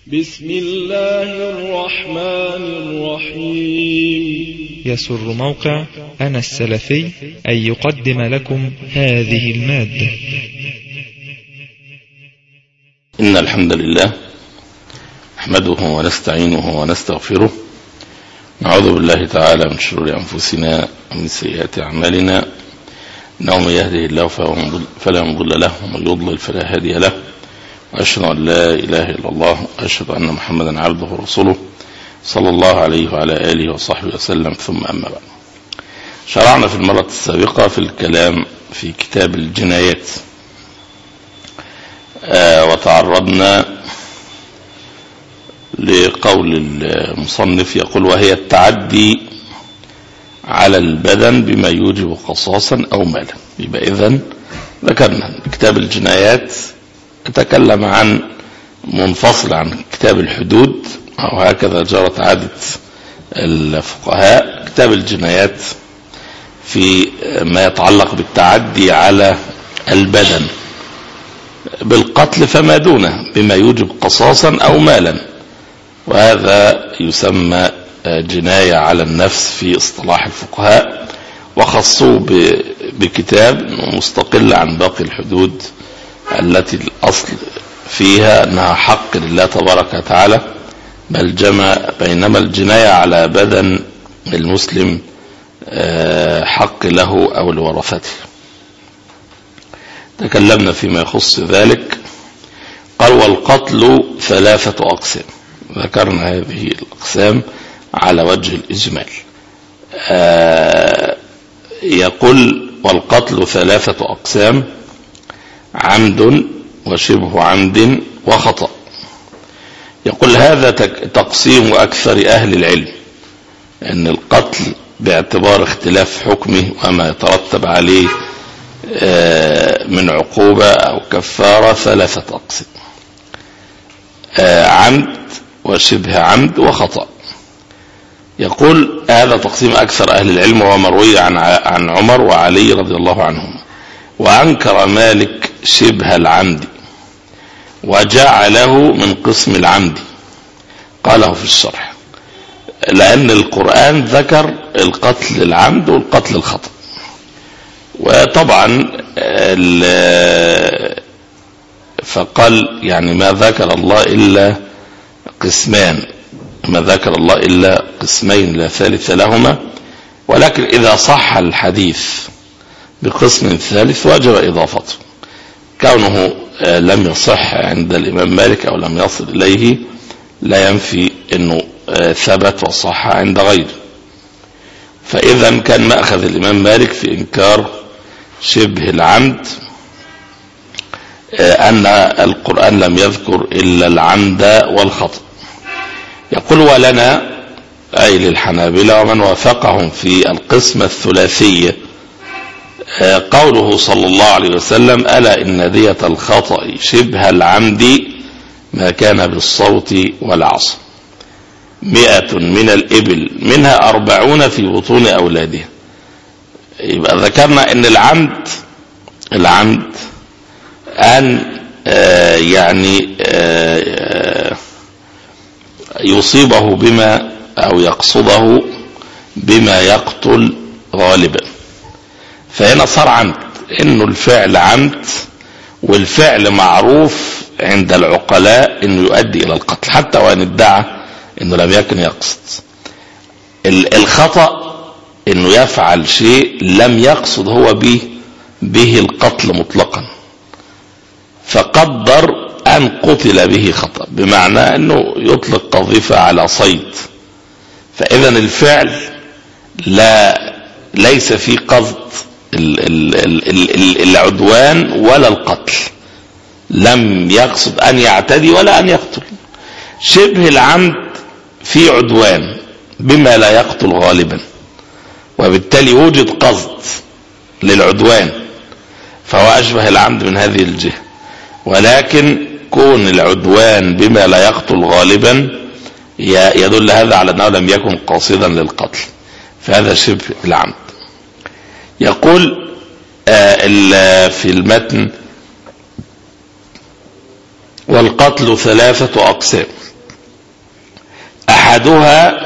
بسم الله الرحمن الرحيم. يسر موقع أنا السلفي أن يقدم لكم هذه المادة. إن الحمد لله نحمده ونستعينه ونستغفره، نعوذ بالله تعالى من شرور أنفسنا ومن سيئات أعمالنا، إنه من يهده الله فلا مضل له ومن يضلل فلا هادي له، وأشهد أن لا إله إلا الله وأشهد أن محمدا عبده ورسوله صلى الله عليه وعلى آله وصحبه وسلم. ثم أما بعد، شرعنا في المرة السابقة في الكلام في كتاب الجنايات، وتعرضنا لقول المصنف يقول: وهي التعدي على البدن بما يوجب قصاصا أو مالا. يبقى إذن ذكرنا كتاب الجنايات تكلم عن منفصل عن كتاب الحدود، أو هكذا جرت عادة الفقهاء. كتاب الجنايات في ما يتعلق بالتعدي على البدن بالقتل فما دونه بما يوجب قصاصا أو مالا، وهذا يسمى جناية على النفس في اصطلاح الفقهاء، وخصوه بكتاب مستقل عن باقي الحدود التي الأصل فيها أنها حق لله تبارك وتعالى، بل جمع بينما الجناية على بدن المسلم حق له أو لورثته. تكلمنا فيما يخص ذلك. قال: والقتل ثلاثة أقسام. ذكرنا هذه الأقسام على وجه الإجمال. يقول: والقتل ثلاثة أقسام: عمد وشبه عمد وخطأ. يقول: هذا تقسيم أكثر أهل العلم، أن القتل باعتبار اختلاف حكمه وما يترتب عليه من عقوبة أو كفارة ثلاثة أقسام: عمد وشبه عمد وخطأ. يقول: هذا تقسيم أكثر أهل العلم ومروي عن عمر وعلي رضي الله عنهم، وأنكر مالك شبه العمد وجعله من قسم العمد، قاله في الشرح، لأن القرآن ذكر القتل العمد والقتل الخطأ. وطبعا فقال يعني ما ذكر الله إلا قسمان، ما ذكر الله إلا قسمين لا ثالث لهما، ولكن إذا صح الحديث بقسم ثالث وجب إضافته. كونه لم يصح عند الإمام مالك أو لم يصل إليه لا ينفي أنه ثبت وصح عند غيره. فإذا كان مأخذ الإمام مالك في إنكار شبه العمد أن القرآن لم يذكر إلا العمد والخطأ. يقول: ولنا أي للحنابلة ومن وافقهم في القسمة الثلاثية قوله صلى الله عليه وسلم: ألا إن دية الخطأ شبه العمد ما كان بالصوت والعصا 100 من الإبل منها 40 في بطون أولادها. يبقى ذكرنا أن العمد أن يعني يصيبه بما أو يقصده بما يقتل غالبا. فهنا صار عمد، انه الفعل عمد، والفعل معروف عند العقلاء انه يؤدي الى القتل حتى وان ادعى انه لم يكن يقصد. الخطأ انه يفعل شيء لم يقصد هو به القتل مطلقا، فقدر ان قتل به خطأ، بمعنى انه يطلق قذيفة على صيد، فاذا الفعل ليس فيه قصد العدوان ولا القتل، لم يقصد أن يعتدي ولا أن يقتل. شبه العمد في عدوان بما لا يقتل غالبا، وبالتالي وجد قصد للعدوان، فهو أشبه العمد من هذه الجهة. ولكن كون العدوان بما لا يقتل غالبا يدل هذا على أنه لم يكن قاصدا للقتل، فهذا شبه العمد. يقول في المتن: والقتل ثلاثة أقسام: أحدها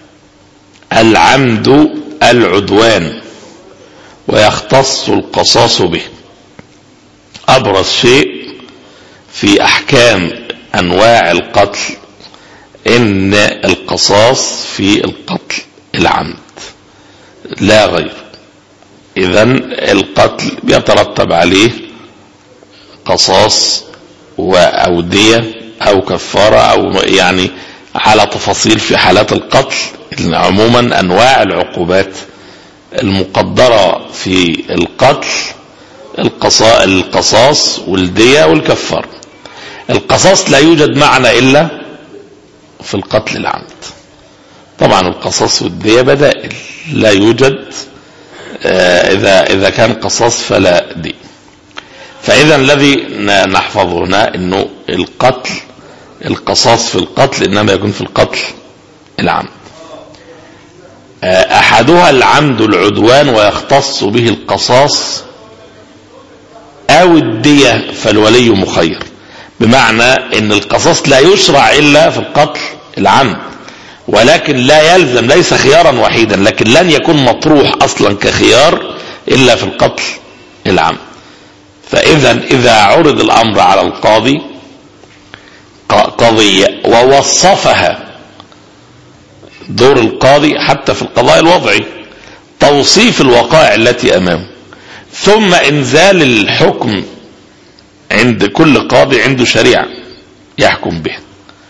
العمد العدوان ويختص القصاص به. أبرز شيء في أحكام أنواع القتل إن القصاص في القتل العمد لا غير. إذن القتل بيترتب عليه قصاص أو دية أو كفارة أو يعني على تفاصيل في حالات القتل. عموما أنواع العقوبات المقدرة في القتل القصاص والدية والكفارة. القصاص لا يوجد معنى إلا في القتل العمد. طبعا القصاص والدية بدائل لا يوجد إذا كان قصاص فلا دي. فإذا الذي نحفظه هنا إنه القصاص في القتل إنما يكون في القتل العمد. أحدها العمد العدوان ويختص به القصاص أو الدية فالولي مخير، بمعنى إن القصاص لا يشرع إلا في القتل العمد، ولكن لا يلزم، ليس خيارا وحيدا، لكن لن يكون مطروح أصلا كخيار إلا في القتل العمد. فإذا إذا عرض الأمر على القاضي قضية ووصفها، دور القاضي حتى في القضاء الوضعي توصيف الوقائع التي أمامه، ثم إنزال الحكم. عند كل قاضي عنده شريعة يحكم بها،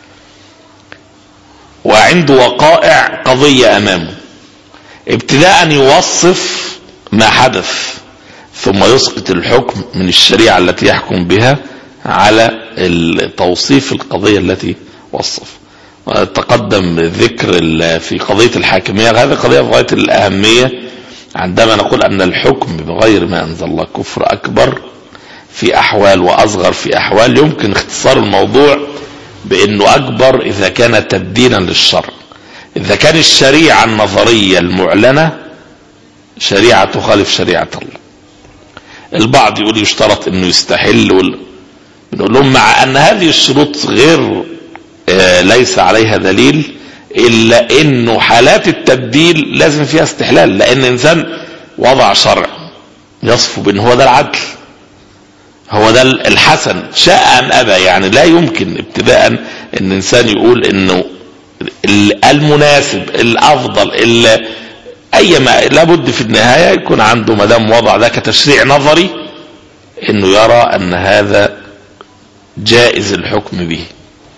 وعنده وقائع قضية أمامه، ابتداء يوصف ما حدث ثم يسقط الحكم من الشريعة التي يحكم بها على توصيف القضية التي وصف. تقدم ذكر في قضية الحاكمية، هذه قضية في غاية الأهمية عندما نقول أن الحكم بغير ما أنزل الله كفر أكبر في أحوال وأصغر في أحوال. يمكن اختصار الموضوع بأنه أكبر إذا كان تبديلا للشرع. إذا كان الشريعة النظرية المعلنة شريعة تخالف شريعة الله، البعض يقول يشترط أنه يستحل، بنقول لهم مع أن هذه الشروط غير ليس عليها دليل، إلا أنه حالات التبديل لازم فيها استحلال، لأن الإنسان وضع شرع يصف بأنه هو ده العدل، هو ده الحسن، شاء أم أبى. يعني لا يمكن ابتداء أن الإنسان يقول أنه المناسب الأفضل أيما، لابد في النهاية يكون عنده مدام وضع ده كتشريع نظري أنه يرى أن هذا جائز الحكم به،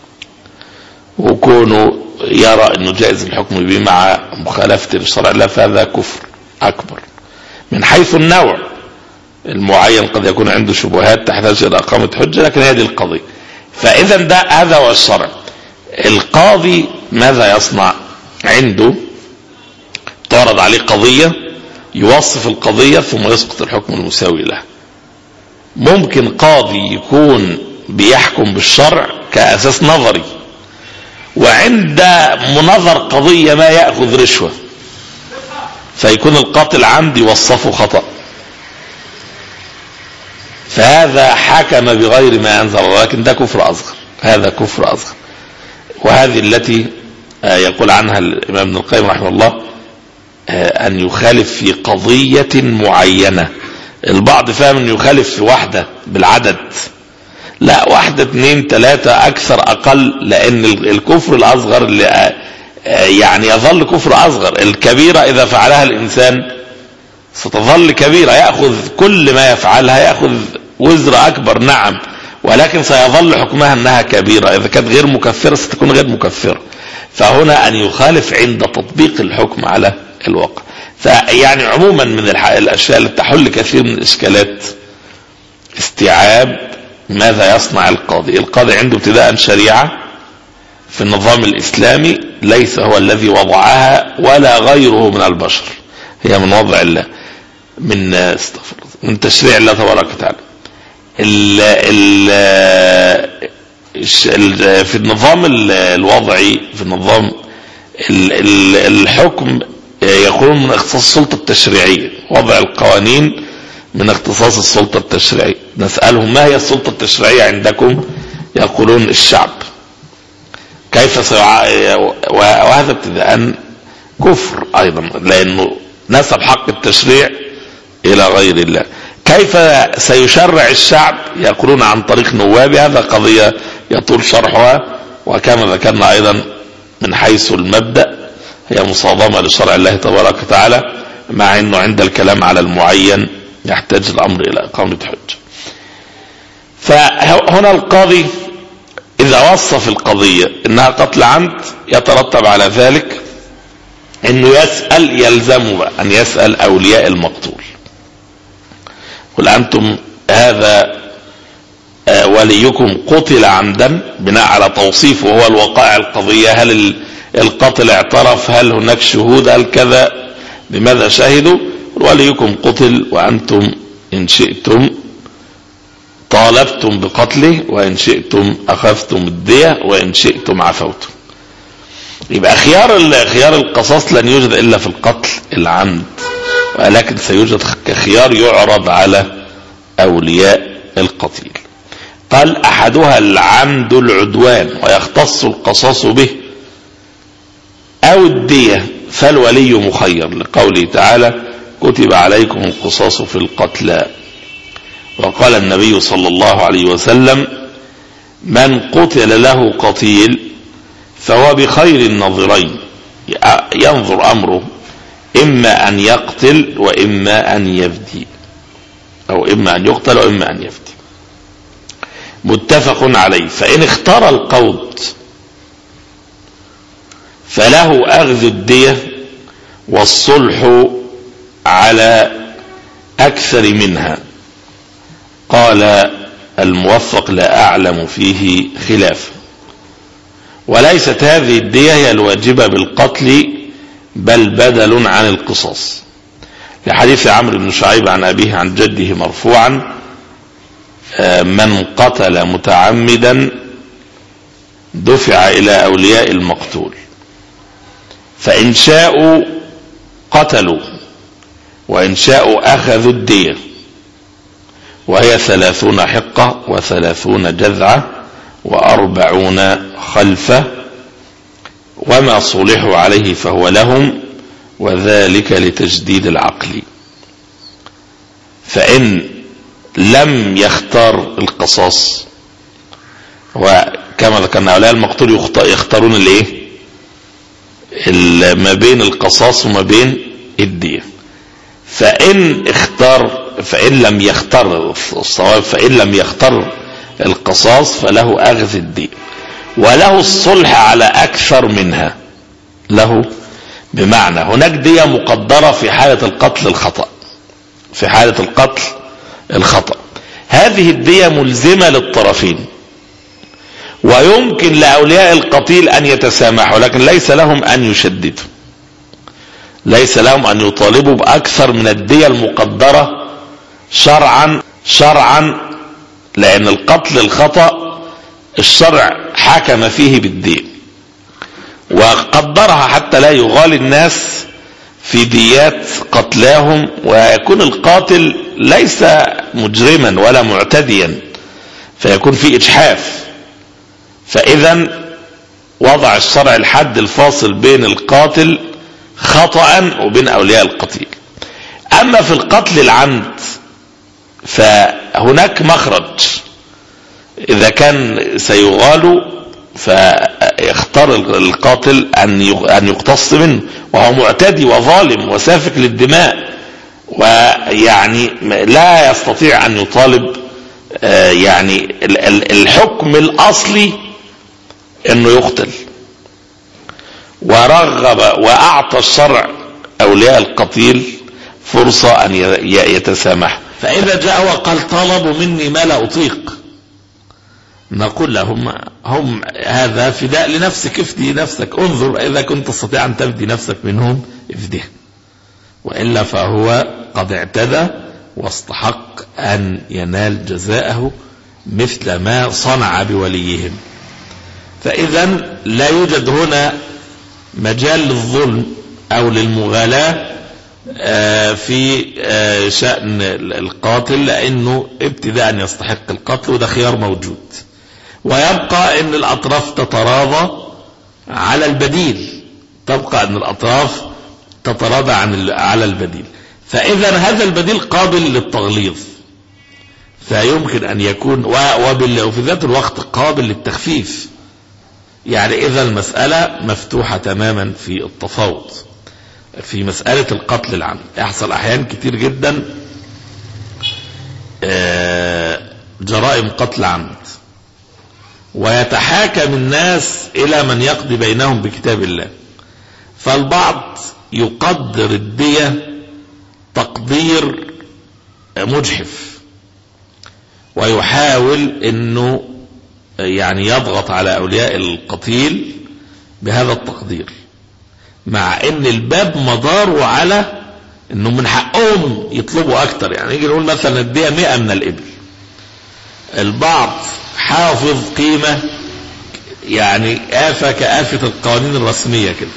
وكونه يرى أنه جائز الحكم به مع مخالفة الشرع لا، فهذا كفر أكبر. من حيث النوع المعين قد يكون عنده شبهات تحتاج إلى إقامة حجة، لكن هذه القضية. فإذا هذا هو الشرع. القاضي ماذا يصنع؟ عنده تعرض عليه قضية، يوصف القضية ثم يسقط الحكم المساوي لها. ممكن قاضي يكون بيحكم بالشرع كأساس نظري، وعند منظر قضية ما يأخذ رشوة، فيكون القاتل عمد يوصفه خطأ، فهذا حكم بغير ما أنزل الله، لكن ده كفر أصغر، هذا كفر أصغر. وهذه التي يقول عنها الإمام ابن القيم رحمه الله أن يخالف في قضية معينة. البعض فاهم أن يخالف في واحدة بالعدد، لا، واحدة 2 3 أكثر أقل، لأن الكفر الأصغر يعني يظل كفر أصغر. الكبيرة إذا فعلها الإنسان ستظل كبيرة، يأخذ كل ما يفعلها يأخذ وزر أكبر، نعم، ولكن سيظل حكمها أنها كبيرة. إذا كانت غير مكفرة ستكون غير مكفرة. فهنا أن يخالف عند تطبيق الحكم على الواقع. فيعني عموما من الأشياء التي تحل كثير من الإشكالات استيعاب ماذا يصنع القاضي. القاضي عنده ابتداء شريعة في النظام الإسلامي ليس هو الذي وضعها ولا غيره من البشر، هي من وضع الله، من تشريع الله تبارك وتعالى. في النظام الوضعي، في النظام الحكم يكون من اختصاص السلطة التشريعية، وضع القوانين من اختصاص السلطة التشريعية. نسألهم ما هي السلطة التشريعية عندكم؟ يقولون الشعب. كيف وهذا ابتداء كفر أيضا، لأنه نسب حق التشريع إلى غير الله. كيف سيشرع الشعب؟ يقولون عن طريق نواب. هذا قضية يطول شرحها، وكما ذكرنا أيضا من حيث المبدأ هي مصادمة لشرع الله تبارك وتعالى، مع أنه عند الكلام على المعين يحتاج الأمر إلى إقامة حجة. فهنا القاضي إذا وصف القضية إنها قتل عمد يترتب على ذلك إنه يسأل، يلزمه أن يسأل أولياء المقتول، قل أنتم هذا وليكم قتل عمدا، بناء على توصيفه هو الوقائع القضية، هل القاتل اعترف، هل هناك شهود، هل كذا، بماذا شهدوا؟ وليكم قتل وأنتم إن شئتم طالبتم بقتله، وإن شئتم الدية، وإن شئتم عفوتم. يبقى خيار القصاص لن يوجد إلا في القتل العمد، ولكن سيوجد كخيار يعرض على أولياء القتيل. قال أحدها العمد العدوان ويختص القصاص به، أو الدية فالولي مخير، لقوله تعالى كتب عليكم القصاص في القتلى. وقال النبي صلى الله عليه وسلم من قتل له قتيل فهو بخير النظرين، ينظر أمره إما أن يقتل وإما أن يفدي، أو إما أن يقتل وإما أن يفدي، متفق عليه. فإن اختار القود فله أخذ الدية والصلح على أكثر منها. قال الموفق لا أعلم فيه خلاف، وليست هذه الدية هي الواجبة بالقتل بل بدل عن القصاص، لحديث عمرو بن شعيب عن أبيه عن جده مرفوعا من قتل متعمدا دفع إلى أولياء المقتول، فإن شاءوا قتلوا وإن شاءوا أخذوا الدية، وهي 30 حقة و30 جذعة و40 خلفة، وما صلحوا عليه فهو لهم، وذلك لتجديد العقل. فإن لم يختار القصاص، وكما ذكرنا أولياء المقتول يختارون الايه ما بين القصاص وما بين الدية، فإن لم يختار الصواب، فإن لم يختار القصاص فله أخذ الدية، وله الصلح على أكثر منها. له بمعنى هناك دية مقدرة في حالة القتل الخطأ، في حالة القتل الخطأ هذه الدية ملزمة للطرفين، ويمكن لأولياء القتيل أن يتسامحوا، لكن ليس لهم أن يشددوا، ليس لهم أن يطالبوا بأكثر من الدية المقدرة شرعا، لأن القتل الخطأ الشرع حكم فيه بالدين وقدرها حتى لا يغالي الناس في ديات قتلاهم، ويكون القاتل ليس مجرما ولا معتديا فيكون في إجحاف. فإذا وضع الشرع الحد الفاصل بين القاتل خطأ وبين أولياء القتيل. أما في القتل العمد فهناك مخرج، إذا كان سيغال فيختار القاتل أن يقتص منه، وهو معتدي وظالم وسافك للدماء، ويعني لا يستطيع أن يطالب، يعني الحكم الأصلي أنه يقتل، ورغب وأعطى الشرع أولياء القتيل فرصة أن يتسامح. فإذا جاء وقال طلبوا مني ما لا أطيق، نقول لهم هم هذا فداء لنفسك، افدي نفسك، انظر إذا كنت تستطيع أن تفدي نفسك منهم افديه، وإلا فهو قد اعتدى واستحق أن ينال جزاءه مثل ما صنع بوليهم. فإذا لا يوجد هنا مجال للظلم أو للمغالاة في شأن القاتل، لأنه ابتداء يستحق القتل، وده خيار موجود. ويبقى أن الأطراف تتراضى على البديل، تبقى أن الأطراف تتراضى على البديل. فإذا هذا البديل قابل للتغليظ، فيمكن أن يكون وفي ذات الوقت قابل للتخفيف. يعني إذا المسألة مفتوحة تماما في التفاوض في مسألة القتل العمد. يحصل أحيان كتير جدا جرائم قتل عمد، ويتحاكم الناس إلى من يقضي بينهم بكتاب الله، فالبعض يقدر الدية تقدير مجحف ويحاول أنه يعني يضغط على أولياء القتيل بهذا التقدير، مع أن الباب مداره على أنه من حقهم يطلبوا أكتر. يعني يجي نقول مثلا الدية 100 من الإبل، البعض حافظ قيمة يعني آفة كآفة القوانين الرسمية كده،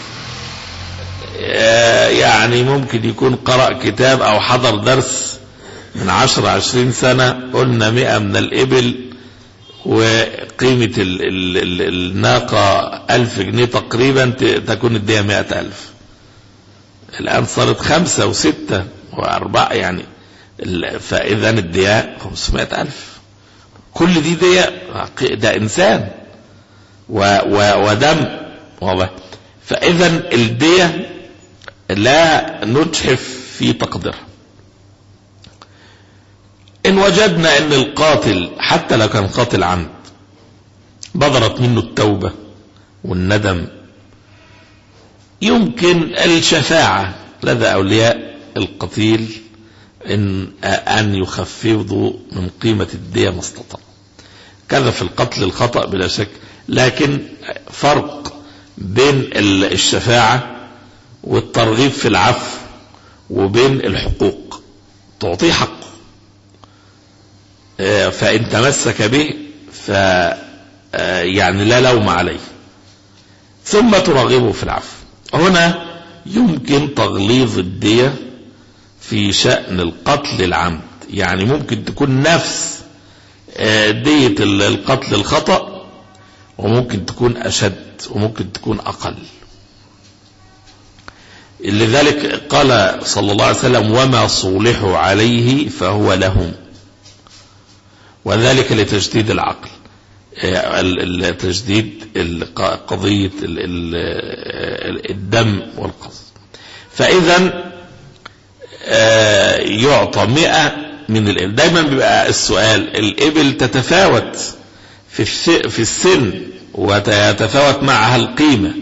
يعني ممكن يكون قرأ كتاب أو حضر درس من 10-20 سنة قلنا 100 من الإبل وقيمة الناقة 1000 جنيه تقريبا، تكون الدية 100,000. الآن صارت 5 و6 و4 يعني، فإذا الدية 500,000. كل دي دية، ده إنسان ودم واضح. فإذا الدية لا نجحف في تقديرها. إن وجدنا أن القاتل حتى لو كان قاتل عمد بذرت منه التوبة والندم، يمكن الشفاعة لدى أولياء القتيل أن يخفضوا من قيمة الدية ما استطاعوا. كذا في القتل الخطأ بلا شك، لكن فرق بين الشفاعة والترغيب في العفو وبين الحقوق. تعطيه حقه فإن تمسك به يعني لا لوم عليه، ثم ترغبه في العفو. هنا يمكن تغليظ الدية في شأن القتل العمد، يعني ممكن تكون نفس دية القتل الخطأ، وممكن تكون أشد وممكن تكون أقل. لذلك قال صلى الله عليه وسلم: وما صولحوا عليه فهو لهم، وذلك لتجديد العقل، تجديد قضية الدم والقصد. فإذا يعطى 100 من الإبل. دايما بيبقى السؤال: الإبل تتفاوت في السن وتتفاوت معها القيمة،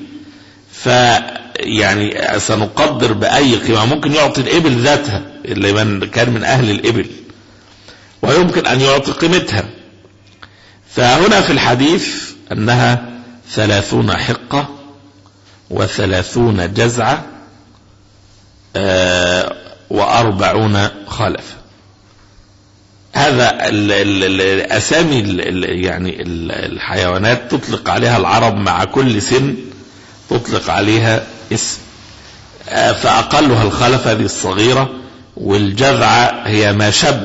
فيعني سنقدر بأي قيمة. ممكن يعطي الإبل ذاتها اللي من كان من أهل الإبل، ويمكن أن يعطي قيمتها. فهنا في الحديث أنها 30 حقة و30 جزعة و40 خلفة. هذا الأسامي يعني الحيوانات تطلق عليها العرب، مع كل سن تطلق عليها اسم. فأقلها الخلفة هذه الصغيرة، والجذعة هي ما شب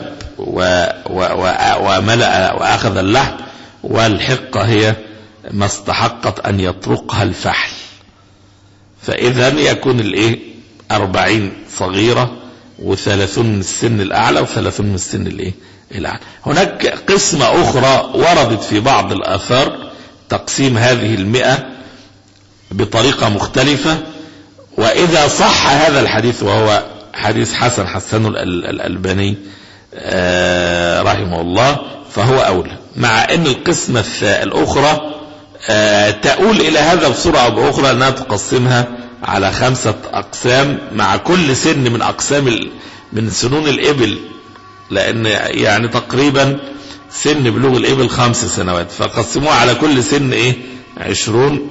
وملأ وأخذ اللحم، والحقة هي ما استحقت أن يطرقها الفحل. فإذا يكون 40 صغيرة و30 من السن الأعلى و30 من السن الأعلى. هناك قسمة أخرى وردت في بعض الآثار تقسيم هذه 100 بطريقة مختلفة، وإذا صح هذا الحديث، وهو حديث حسن حسنه الألباني رحمه الله، فهو أولى، مع أن القسمة الأخرى تؤول إلى هذا بصورة أو بأخرى، أنها تقسمها على 5 أقسام، مع كل سن من أقسام من سنون الإبل، لأن يعني تقريبا سن بلوغ الإبل 5 سنوات، فقسموها على كل سن 20.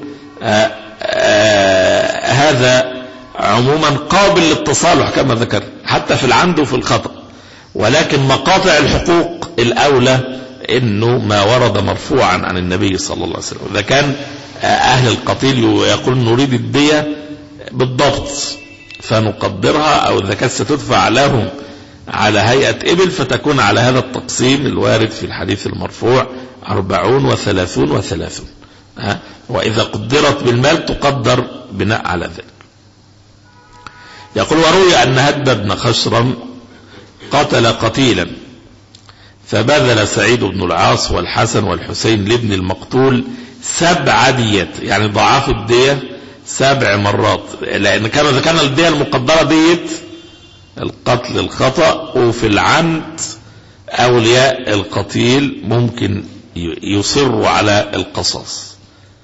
هذا عموما قابل للتصالح كما ذكر حتى في العمد وفي الخطأ، ولكن مقاطع الحقوق الأولى إنه ما ورد مرفوعا عن النبي صلى الله عليه وسلم. إذا كان أهل القتيل يقول نريد الدية بالضبط فنقدرها، أو إذا كانت ستدفع لهم على هيئة إبل فتكون على هذا التقسيم الوارد في الحديث المرفوع 40 و30 و30. وإذا قدرت بالمال تقدر بناء على ذلك. يقول وروي أن هدب بن خشرم قتل قتيلا فبذل سعيد بن العاص والحسن والحسين لابن المقتول 7 ديات، يعني ضعاف الدية 7 مرات، لأن كان الدية المقدرة دية القتل الخطأ، وفي العمد أولياء القتيل ممكن يصروا على القصاص.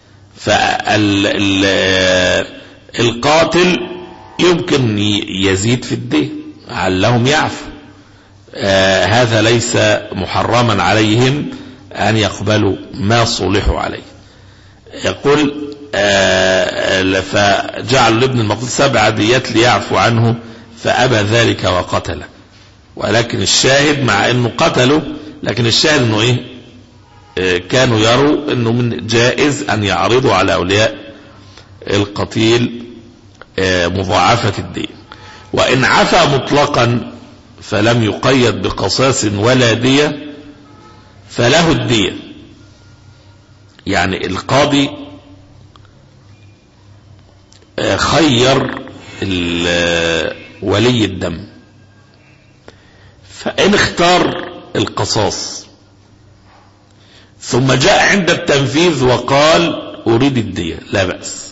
فالقاتل يمكن يزيد في الدية علهم يعفو، هذا ليس محرما عليهم أن يقبلوا ما صلحوا عليه. يقول فجعل لابن المقتول 7 ديات ليعفو عنه فأبى ذلك وقتله. ولكن الشاهد مع أنه قتله، لكن الشاهد أنه إيه؟ كانوا يروا أنه من جائز أن يعرضوا على أولياء القتيل مضاعفة الدين. وإن عفى مطلقا فلم يقيد بقصاص ولا دية فله الدية. يعني القاضي خير ولي الدم، فإن اختار القصاص ثم جاء عند التنفيذ وقال أريد الدية لا بأس،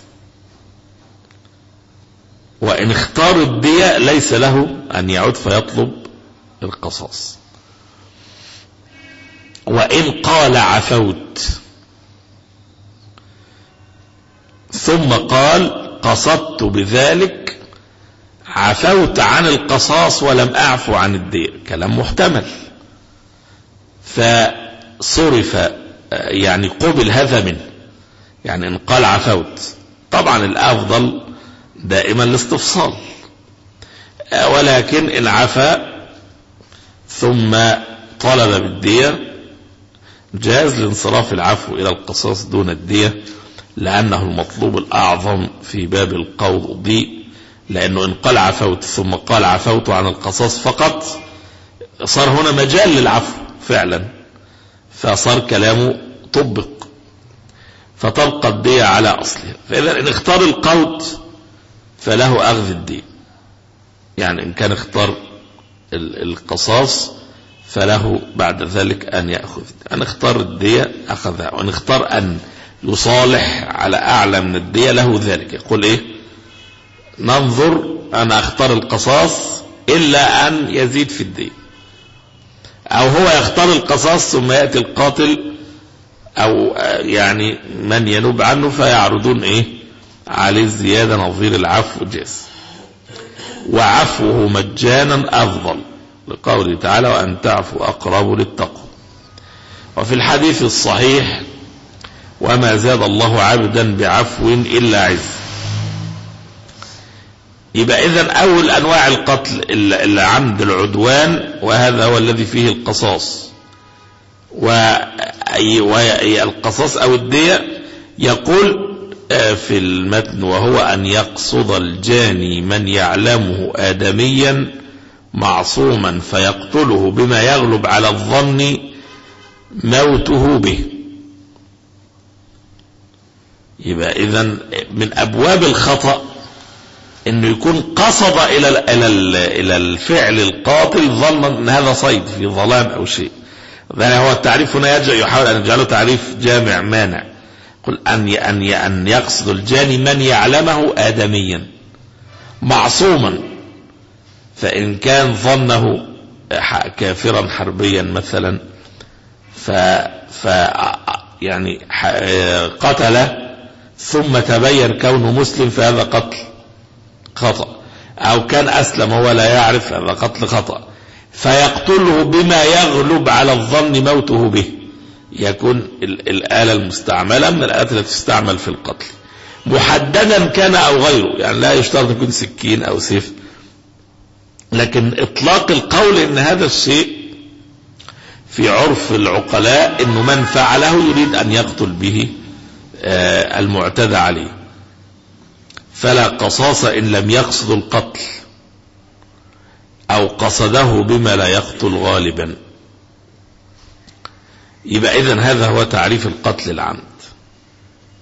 وإن اختار الدية ليس له أن يعود فيطلب القصاص. وإن قال عفوت ثم قال قصدت بذلك عفوت عن القصاص ولم أعفو عن الدية، كلام محتمل، فصرف يعني قبل هذا منه. يعني إن قال عفوت، طبعا الأفضل دائما الاستفصال، ولكن إن عفا ثم طلب بالدية جاز لانصراف العفو إلى القصاص دون الدية، لأنه المطلوب الأعظم في باب القضاء، لأنه إن قال عفوت ثم قال عفوت عن القصاص فقط صار هنا مجال للعفو فعلا، فصار كلامه طبق، فتبقى الدية على أصلها. فإذا إن اختار القوت فله أخذ الدية، يعني إن كان اختار القصاص فله بعد ذلك أن يأخذ. أن اختار الدية أخذها، وأن اختار أن يصالح على أعلى من الدية له ذلك. يقول إيه؟ ننظر، أنا اختار القصاص إلا أن يزيد في الدية، أو هو يختار القصاص ثم يأتي القاتل أو يعني من ينوب عنه فيعرضون إيه عليه الزيادة نظير العفو جاز. وعفوه مجانا أفضل، لقوله تعالى وأن تعفو أقرب للتقوى. وفي الحديث الصحيح وما زاد الله عبدا بعفو إلا عز. يبقى إذن أول أنواع القتل العمد العدوان، وهذا هو الذي فيه القصاص، والقصاص أو الدية. يقول في المتن وهو أن يقصد الجاني من يعلمه آدميا معصوما فيقتله بما يغلب على الظن موته به. يبقى إذن من أبواب الخطأ انه يكون قصد الى الفعل القاتل ظنا ان هذا صيد في ظلام او شيء. هو التعريف هنا يحاول ان يجعله تعريف جامع مانع. قل ان يقصد الجاني من يعلمه آدميا معصوما، فان كان ظنه كافرا حربيا مثلا يعني قتل ثم تبين كونه مسلم فهذا قتل خطأ، أو كان أسلم وهو لا يعرف هذا قتل خطأ، فيقتله بما يغلب على الظن موته به. يكون الآلة المستعملة من الآلات التي تستعمل في القتل، محددا كان أو غيره، يعني لا يشترط يكون سكين أو سيف، لكن إطلاق القول إن هذا الشيء في عرف العقلاء إنه من فعله يريد أن يقتل به المعتدى عليه، فلا قصاص إن لم يقصد القتل أو قصده بما لا يقتل غالبا. يبقى إذن هذا هو تعريف القتل العمد.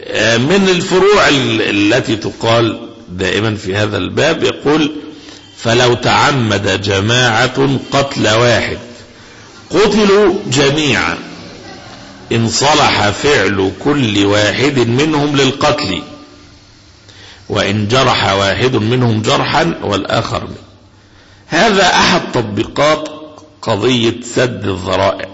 من الفروع التي تقال دائما في هذا الباب يقول: فلو تعمد جماعة قتل واحد قتلوا جميعا إن صلح فعل كل واحد منهم للقتل، وإن جرح واحد منهم جرحا والآخر منه. هذا أحد تطبيقات قضية سد الذرائع،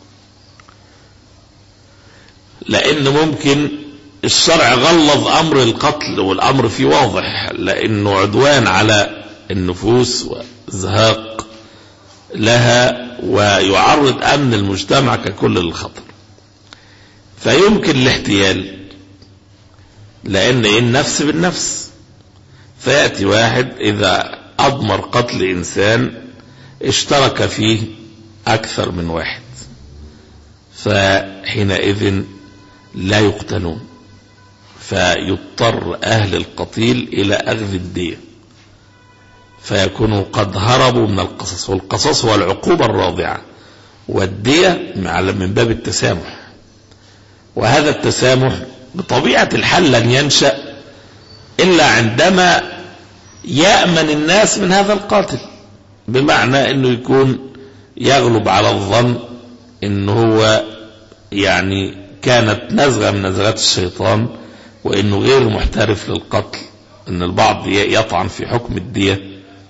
لأن ممكن الشرع غلظ أمر القتل والأمر فيه واضح، لأنه عدوان على النفوس وازهاق لها ويعرض أمن المجتمع ككل للخطر، فيمكن الاحتيال، لأن النفس بالنفس. فيأتي واحد إذا أضمر قتل إنسان اشترك فيه أكثر من واحد، فحينئذ لا يقتلون، فيضطر أهل القتيل إلى أخذ الدية، فيكونوا قد هربوا من القصاص، والقصاص هو العقوبة الراضعة، والدية من باب التسامح. وهذا التسامح بطبيعة الحال لن ينشأ إلا عندما يأمن الناس من هذا القاتل، بمعنى أنه يكون يغلب على الظن أنه هو يعني كانت نزغة من نزغات الشيطان، وأنه غير محترف للقتل، أن البعض يطعن في حكم الدية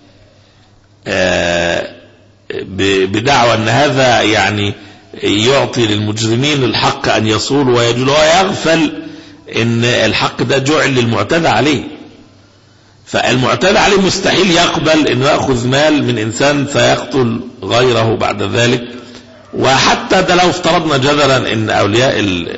بدعوى أن هذا يعني يعطي للمجرمين الحق أن يصول ويجول، ويغفل أن الحق ده جعل للمعتدى عليه. فالمعتدى عليه مستحيل يقبل أنه يأخذ مال من إنسان سيقتل غيره بعد ذلك. وحتى ده لو افترضنا جدلا أن أولياء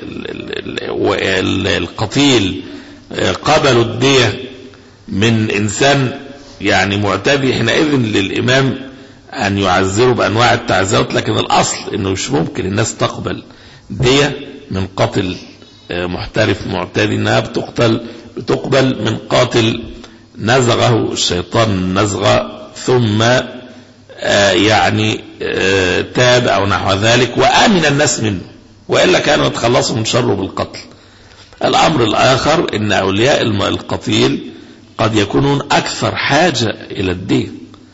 القتيل قبلوا الدية من إنسان يعني معتدي، حينئذ للإمام أن يعذروا بأنواع التعزيرات، لكن الأصل أنه مش ممكن الناس تقبل دية من قاتل محترف معتدي، أنها بتقبل من قاتل نزغه الشيطان نزغة ثم يعني تاب أو نحو ذلك وآمن الناس منه، وإلا كانوا يتخلصوا من شره بالقتل. الأمر الآخر أن أولياء القتيل قد يكونون أكثر حاجة إلى الدين،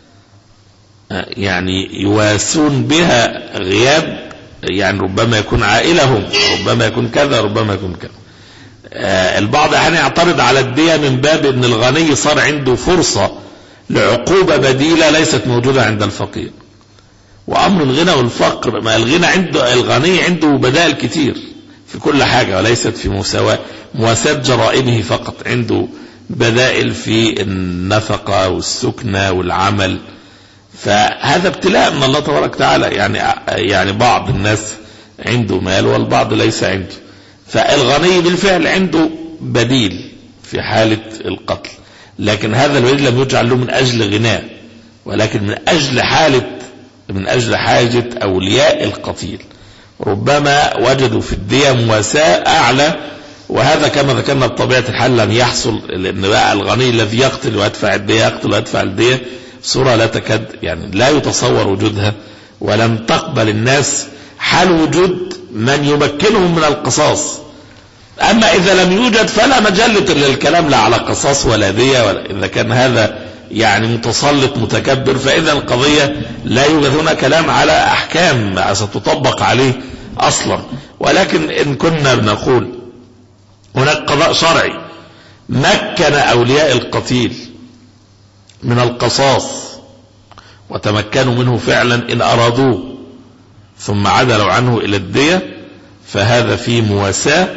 يعني يواسون بها غياب، يعني ربما يكون عائلهم، ربما يكون كذا، ربما يكون كذا. البعض يعني يعترض على الدية من باب أن الغني صار عنده فرصة لعقوبة بديلة ليست موجودة عند الفقير. وأمر الغنى والفقر، ما الغني عنده بدائل كتير في كل حاجة، وليست في مواساة جرائمه فقط، عنده بدائل في النفقة والسكنة والعمل. فهذا ابتلاء من الله تبارك وتعالى، يعني بعض الناس عنده مال والبعض ليس عنده. فالغني بالفعل عنده بديل في حالة القتل، لكن هذا البديل لم يجعل له من أجل غناه، ولكن من أجل حاجة أولياء القتيل. ربما وجدوا في الدية مواساة أعلى، وهذا كما ذكرنا بطبيعة الحال لن يحصل، لأن بقى الغني الذي يقتل ويدفع الدية يقتل ويدفع الدية صورة لا تكاد يعني لا يتصور وجودها، ولم تقبل الناس حال وجود من يمكنهم من القصاص. أما إذا لم يوجد فلا مجال للكلام لا على قصاص ولا دية، إذا كان هذا يعني متسلط متكبر، فإذا القضية لا يوجد هنا كلام على أحكام ستطبق عليه أصلا. ولكن إن كنا بنقول هناك قضاء شرعي مكن أولياء القتيل من القصاص وتمكنوا منه فعلا إن أرادوه ثم عدلوا عنه إلى الدية، فهذا فيه مواساة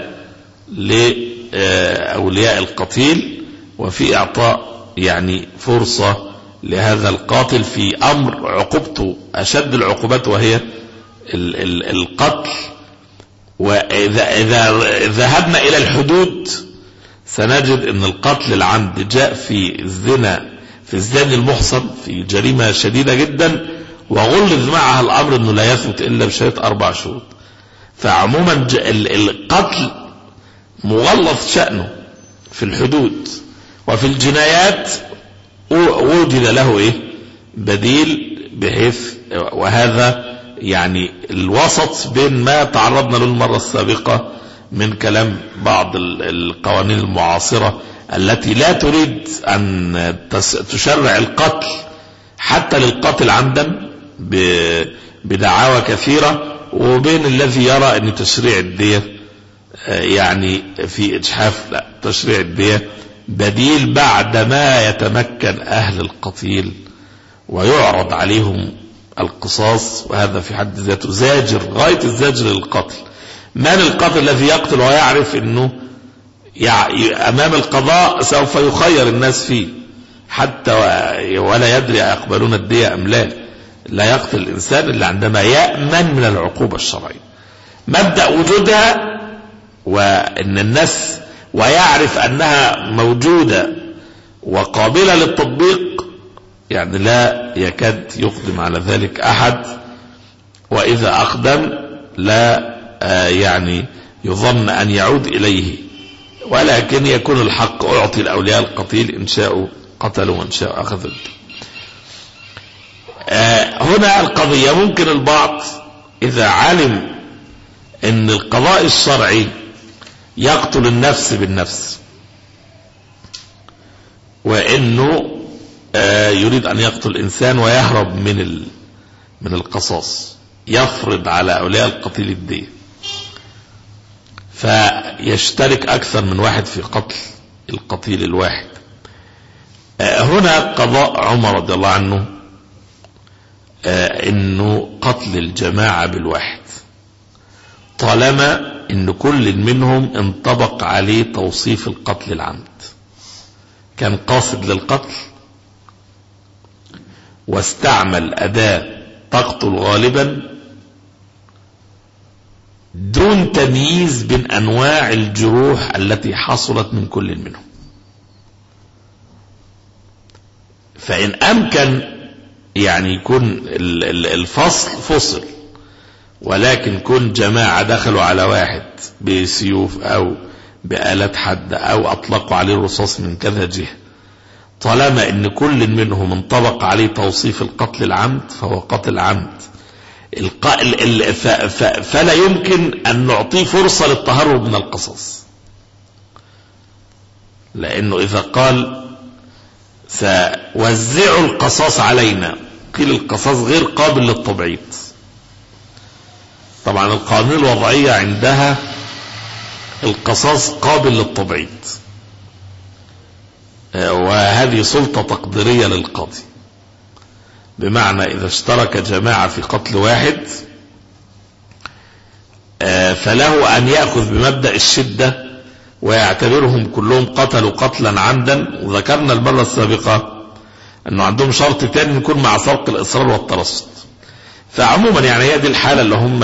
لأولياء القتيل، وفي إعطاء يعني فرصة لهذا القاتل في أمر عقوبته أشد العقوبات وهي القتل. وإذا ذهبنا إلى الحدود سنجد أن القتل العمد جاء في الزنا المحصن في جريمة شديدة جدا، وغلظ معها الأمر أنه لا يثبت إلا بشهادة 4 شهود. فعموما القتل مغلظ شأنه في الحدود، وفي الجنايات وجد له بديل، بحيث وهذا يعني الوسط بين ما تعرضنا له المرة السابقة من كلام بعض القوانين المعاصرة التي لا تريد أن تشرع القتل حتى للقتل عمدا بدعاوى كثيرة، وبين الذي يرى أن تشريع الدية يعني في إجحاف. لا، تشريع الدية بديل بعدما يتمكن أهل القتيل ويعرض عليهم القصاص، وهذا في حد ذاته زاجر غاية الزاجر للقتل. من القاتل الذي يقتل ويعرف أنه أمام القضاء سوف يخير الناس فيه حتى ولا يدري أيقبلون الدية أم لا. لا يقتل الإنسان إلا عندما يأمن من العقوبة الشرعية. مبدأ وجودها وأن الناس ويعرف أنها موجودة وقابلة للتطبيق، يعني لا يكاد يقدم على ذلك أحد، وإذا أقدم لا يعني يظن أن يعود إليه، ولكن يكون الحق أعطي الأولياء القتيل إن شاءوا قتلوا وإن شاءوا أخذوا. هنا القضية ممكن البعض إذا علم أن القضاء الشرعي يقتل النفس بالنفس وأنه يريد أن يقتل الإنسان ويهرب من القصاص، يفرض على أولياء القتيل الدية، فيشترك أكثر من واحد في قتل القتيل الواحد. هنا قضاء عمر رضي الله عنه انه قتل الجماعة بالواحد طالما ان كل منهم انطبق عليه توصيف القتل العمد، كان قاصد للقتل واستعمل أداة تقتل غالبا دون تمييز بين أنواع الجروح التي حصلت من كل منهم. فإن أمكن يعني يكون الفصل فصل، ولكن كن جماعة دخلوا على واحد بسيوف أو بآلات حادة أو أطلقوا عليه الرصاص من كذا جهة، طالما ان كل منهم انطبق عليه توصيف القتل العمد فهو قتل عمد. فلا يمكن ان نعطيه فرصة للتهرب من القصاص، لانه اذا قال سوزعوا القصاص علينا، قيل القصاص غير قابل للتبعيض. طبعا القوانين الوضعية عندها القصاص قابل للتبعيض، وهذه سلطة تقديرية للقاضي، بمعنى إذا اشترك جماعة في قتل واحد فله أن يأخذ بمبدأ الشدة ويعتبرهم كلهم قتلوا قتلا عمدا. وذكرنا المرة السابقة أنه عندهم شرط تاني يكون مع فرق الإصرار والترصد. فعموما يعني هي دي الحالة اللي هم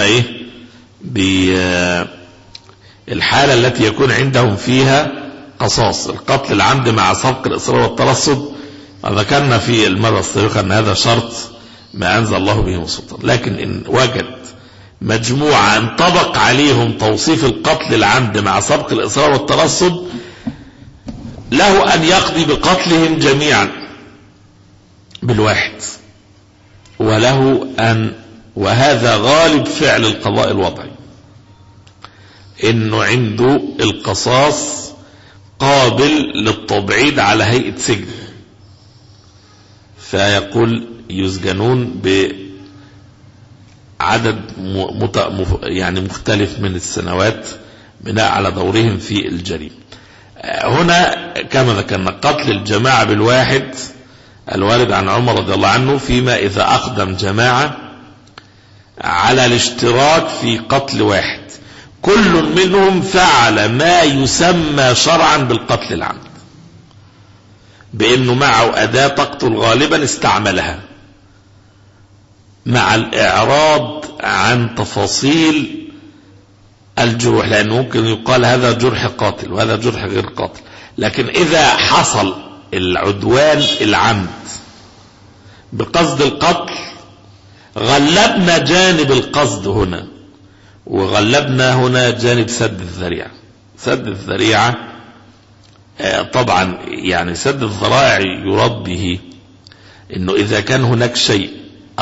الحالة التي يكون عندهم فيها قصاص القتل العمد مع سبق الإصرار والترصد. ذكرنا في المرة السابقة أن هذا شرط ما أنزل الله به من سلطان، لكن إن وجد مجموعة انطبق عليهم توصيف القتل العمد مع سبق الإصرار والترصد له أن يقضي بقتلهم جميعا بالواحد، وله أن، وهذا غالب فعل القضاء الوضعي، إنه عنده القصاص قابل للتبعيد على هيئة سجن، فيقول يسجنون بعدد يعني مختلف من السنوات بناء على دورهم في الجريمة. هنا كما ذكرنا قتل الجماعة بالواحد الوارد عن عمر رضي الله عنه، فيما إذا أقدم جماعة على الاشتراك في قتل واحد كل منهم فعل ما يسمى شرعا بالقتل العمد، بأنه معه أداة تقتل غالبا استعملها، مع الإعراض عن تفاصيل الجروح، لأنه ممكن يقال هذا جرح قاتل وهذا جرح غير قاتل. لكن إذا حصل العدوان العمد بقصد القتل غلبنا جانب القصد هنا، وغلبنا هنا جانب سد الذريعة. سد الذريعة طبعا يعني سد الذرائع يراد به انه اذا كان هناك شيء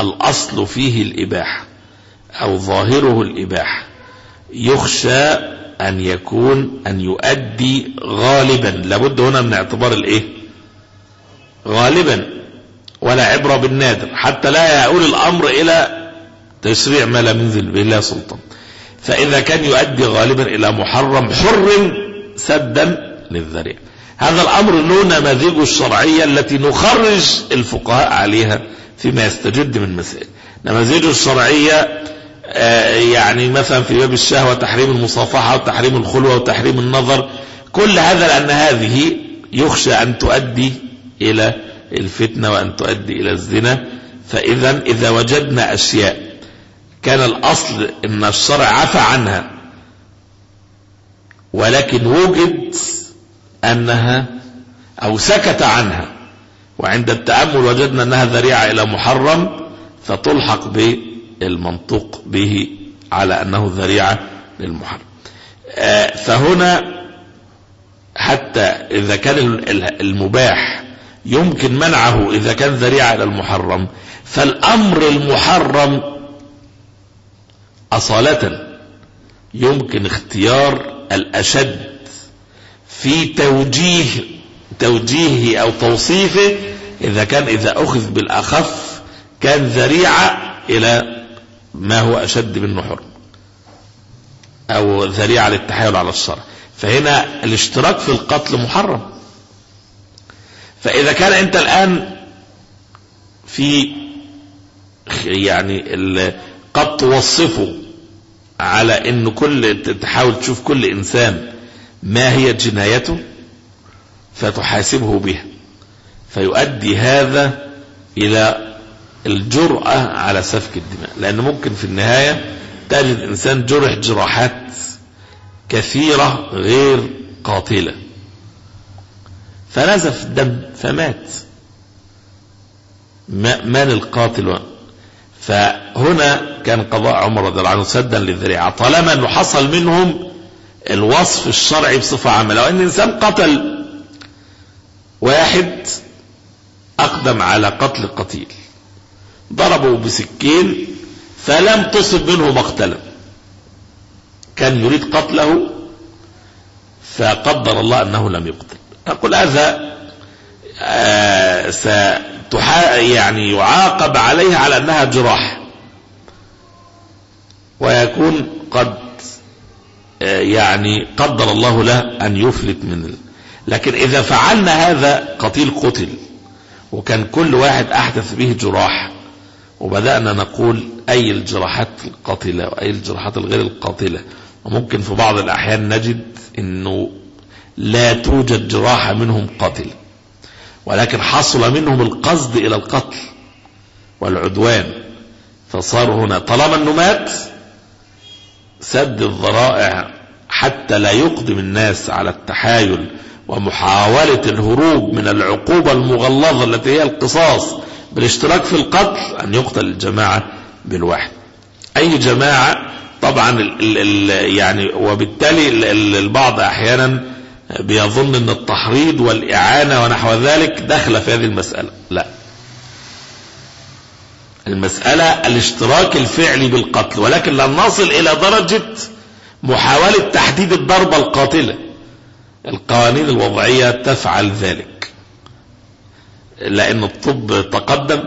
الاصل فيه الاباحة او ظاهره الاباحة يخشى أن يؤدي غالبا. لابد هنا من اعتبار الايه؟ غالبا، ولا عبرة بالنادر، حتى لا يؤول الأمر إلى تشريع ما لم ينزل به الله سلطان. فإذا كان يؤدي غالبا إلى محرم حرم سدا للذريعة. هذا الأمر له نماذجه الشرعية التي نخرج الفقهاء عليها فيما يستجد من مسائل. نماذجه الشرعية يعني مثلا في باب الشهوة تحريم المصافحة وتحريم الخلوة وتحريم النظر، كل هذا لأن هذه يخشى أن تؤدي إلى الفتنة وأن تؤدي إلى الزنا. إذا وجدنا أشياء كان الأصل أن الشرع عفى عنها، ولكن وجد أنها أو سكت عنها، وعند التأمل وجدنا أنها ذريعة إلى محرم، فتلحق بالمنطوق به على أنه ذريعة للمحرم. فهنا حتى إذا كان المباح يمكن منعه إذا كان ذريعة إلى المحرم، فالأمر المحرم أصالة يمكن اختيار الأشد في توجيهه أو توصيفه، إذا أخذ بالأخف كان ذريعة إلى ما هو أشد منه حرم، أو ذريعة للتحايل على الشرع. فهنا الاشتراك في القتل محرم. فإذا كان أنت الآن في يعني قد توصفه على أنه تحاول تشوف كل إنسان ما هي جنايته فتحاسبه بها، فيؤدي هذا إلى الجرأة على سفك الدماء. لأن ممكن في النهاية تجد إنسان جرح جراحات كثيرة غير قاتلة فنزف الدم فمات، من القاتل؟ فهنا كان قضاء عمر رضي الله عنه سدا للذريعة، طالما أنه حصل منهم الوصف الشرعي بصفة عامة. لو أن إنسان قتل واحد أقدم على قتل قتيل، ضربه بسكين فلم تصب منه مقتلا، كان يريد قتله فقدر الله أنه لم يقتل، نقول هذا يعني يعاقب عليها على أنها جراح، ويكون قد يعني قدر الله له أن يفلت من لكن إذا فعلنا هذا قتيل قتل وكان كل واحد أحدث به جراح، وبدأنا نقول أي الجراحات القاتلة وأي الجراحات الغير القاتلة، وممكن في بعض الأحيان نجد أنه لا توجد جراحة منهم قاتلة، ولكن حصل منهم القصد إلى القتل والعدوان، فصاروا هنا طالما أنه مات سد الذرائع حتى لا يقدم الناس على التحايل ومحاولة الهروب من العقوبة المغلظة التي هي القصاص بالاشتراك في القتل، أن يقتل الجماعة بالواحد. أي جماعة طبعا يعني، وبالتالي البعض أحيانا بيظن أن التحريض والإعانة ونحو ذلك دخل في هذه المسألة. لا، المسألة الاشتراك الفعلي بالقتل، ولكن لن نصل إلى درجة محاولة تحديد الضربة القاتلة. القوانين الوضعية تفعل ذلك لأن الطب تقدم،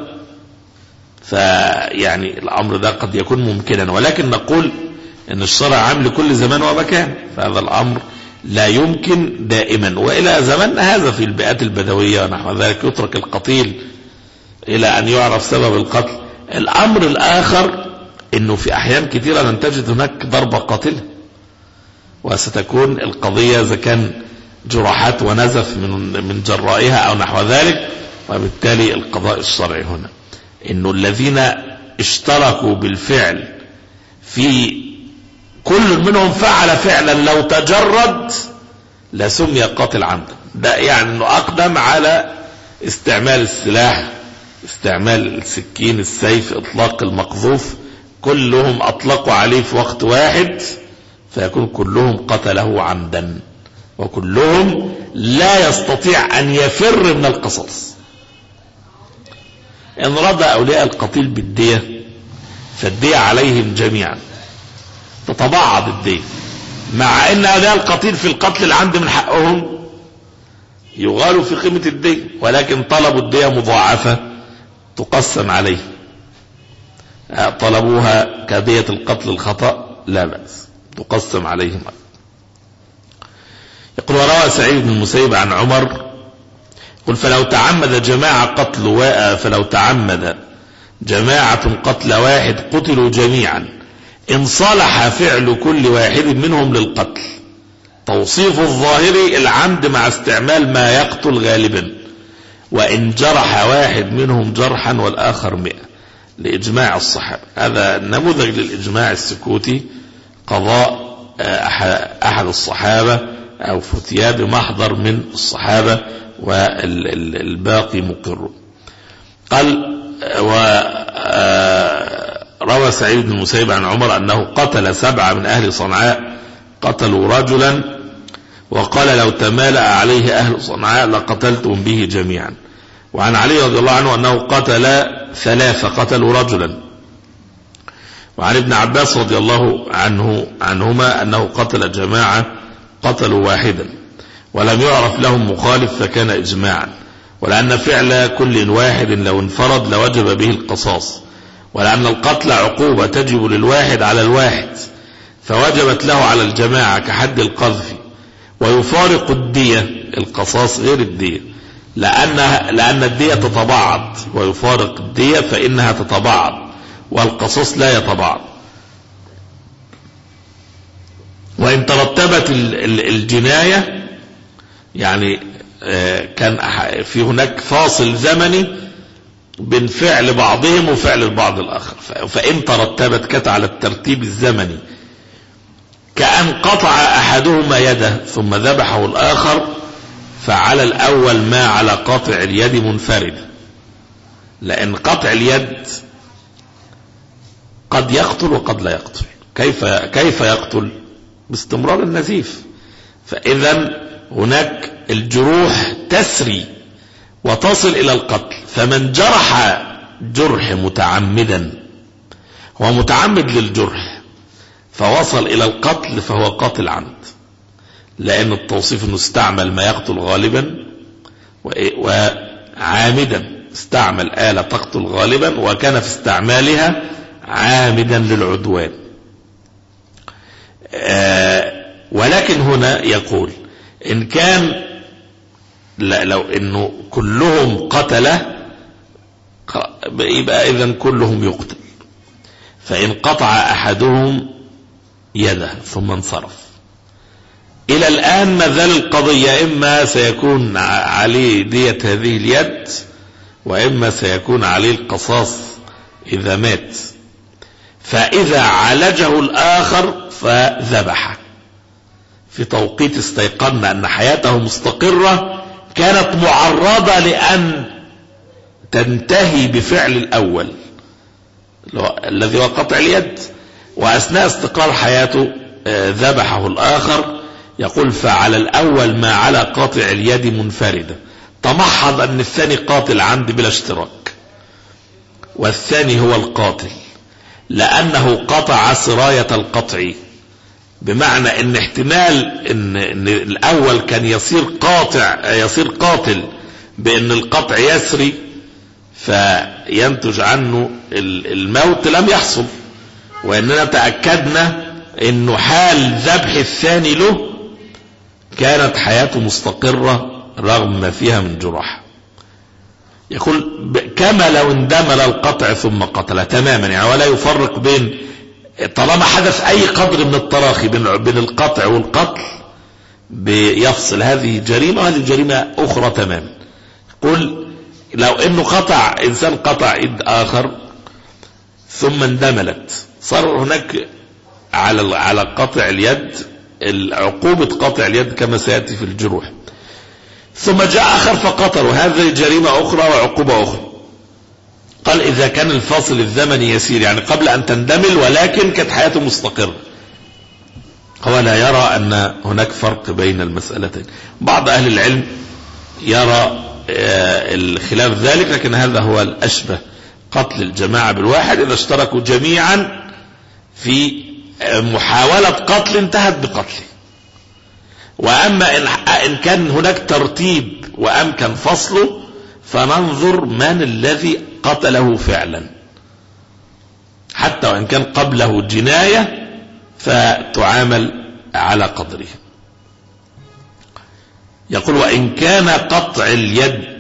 فيعني الأمر ده قد يكون ممكنا، ولكن نقول أن الشرع عام لكل زمان ومكان، فهذا الأمر لا يمكن دائما. وإلى زماننا هذا في البيئات البدوية ونحو ذلك يترك القتيل إلى أن يعرف سبب القتل. الأمر الآخر أنه في أحيان كثيرة لن تجد هناك ضربة قاتلة، وستكون القضية إذا كان جراحات ونزف من جرائها أو نحو ذلك، وبالتالي القضاء الشرعي هنا أنه الذين اشتركوا بالفعل في كل منهم فعل فعلا لو تجرد لسمي قاتل عمدا. ده يعني أنه أقدم على استعمال السلاح، استعمال السكين، السيف، إطلاق المقذوف، كلهم أطلقوا عليه في وقت واحد، فيكون كلهم قتله عمدا، وكلهم لا يستطيع أن يفر من القصاص. إن رضى أولياء القتيل بالدية فالدية عليهم جميعا، تتبعض الدية، مع ان هؤلاء القتيل في القتل العمد من حقهم يغالوا في قيمة الدية، ولكن طلبوا الدية مضاعفة تقسم عليه، طلبوها كدية القتل الخطأ لا بأس تقسم عليهم. يقول وروى سعيد بن المسيب عن عمر قل فلو تعمد جماعة قتل واحد قتلوا جميعا إن صلح فعل كل واحد منهم للقتل. توصيف الظاهري العمد مع استعمال ما يقتل غالبا، وإن جرح واحد منهم جرحا والآخر 100 لإجماع الصحابة. هذا نموذج للإجماع السكوتي، قضاء أحد الصحابة أو فتيا بمحضر من الصحابة والباقي مقر. قال وروى سعيد بن المسيب عن عمر أنه قتل 7 من أهل صنعاء قتلوا رجلا وقال لو تمالأ عليه أهل صنعاء لقتلتم به جميعا. وعن علي رضي الله عنه أنه قتل 3 قتلوا رجلا. وعن ابن عباس رضي الله عنهما أنه قتل جماعة قتلوا واحدا ولم يعرف لهم مخالف فكان إجماعا. ولأن فعل كل واحد لو انفرد لوجب به القصاص، ولأن القتل عقوبة تجب للواحد على الواحد فوجبت له على الجماعة كحد القذف. ويفارق الدية القصاص غير الدية لأن الدية تتبعض، ويفارق الدية فإنها تتبعض والقصاص لا يتبعض. وإن ترتبت الجناية يعني كان في هناك فاصل زمني بين فعل بعضهم وفعل البعض الآخر، فإن ترتبت كانت على الترتيب الزمني كأن قطع أحدهما يده ثم ذبحه الآخر، فعلى الأول ما على قاطع اليد منفرد، لأن قطع اليد قد يقتل وقد لا يقتل. كيف يقتل؟ باستمرار النزيف. فإذا هناك الجروح تسري وتصل إلى القتل، فمن جرح جرح متعمدا هو متعمد للجرح فوصل إلى القتل فهو قاتل عمد، لأن التوصيف أنه استعمل ما يقتل غالبا وعامدا، استعمل آلة تقتل غالبا وكان في استعمالها عامدا للعدوان. ولكن هنا يقول إن كان لو إنه كلهم قتله يبقى إذن كلهم يقتل. فإن قطع أحدهم يده ثم انصرف إلى الآن ما زال القضية إما سيكون عليه دية هذه اليد وإما سيكون عليه القصاص إذا مات. فإذا عالجه الآخر فذبحه في توقيت استيقظنا أن حياته مستقرة كانت معرضة لأن تنتهي بفعل الأول الذي هو قطع اليد، وأثناء استقرار حياته ذبحه الآخر. يقول فعلى الأول ما على قاطع اليد منفردة، تمحض أن الثاني قاتل عمد بلا اشتراك والثاني هو القاتل، لأنه قطع سراية القطع، بمعنى ان احتمال ان الاول كان يصير قاتل بان القطع يسري فينتج عنه الموت لم يحصل، واننا تأكدنا انه حال ذبح الثاني له كانت حياته مستقرة رغم ما فيها من جراح. يقول كما لو اندمل القطع ثم قتل تماما، يعني ولا يفرق بين طالما حدث أي قدر من التراخي بين القطع والقتل بيفصل هذه جريمة وهذه جريمة أخرى تماما. قل لو إنه إنسان قطع يد آخر ثم اندملت، صار هناك على قطع اليد عقوبة قطع اليد كما سيأتي في الجروح، ثم جاء آخر فقتل، وهذه جريمة أخرى وعقوبة أخرى. قال إذا كان الفاصل الزمني يسير يعني قبل أن تندمل ولكن كانت حياته مستقرة، هو لا يرى أن هناك فرق بين المسألتين. بعض أهل العلم يرى الخلاف ذلك، لكن هذا هو الأشبه، قتل الجماعة بالواحد إذا اشتركوا جميعا في محاولة قتل انتهت بقتله. وأما إن كان هناك ترتيب وأمكن فصله فننظر من الذي قتله فعلا، حتى وإن كان قبله جناية فتعامل على قدره. يقول وإن كان قطع اليد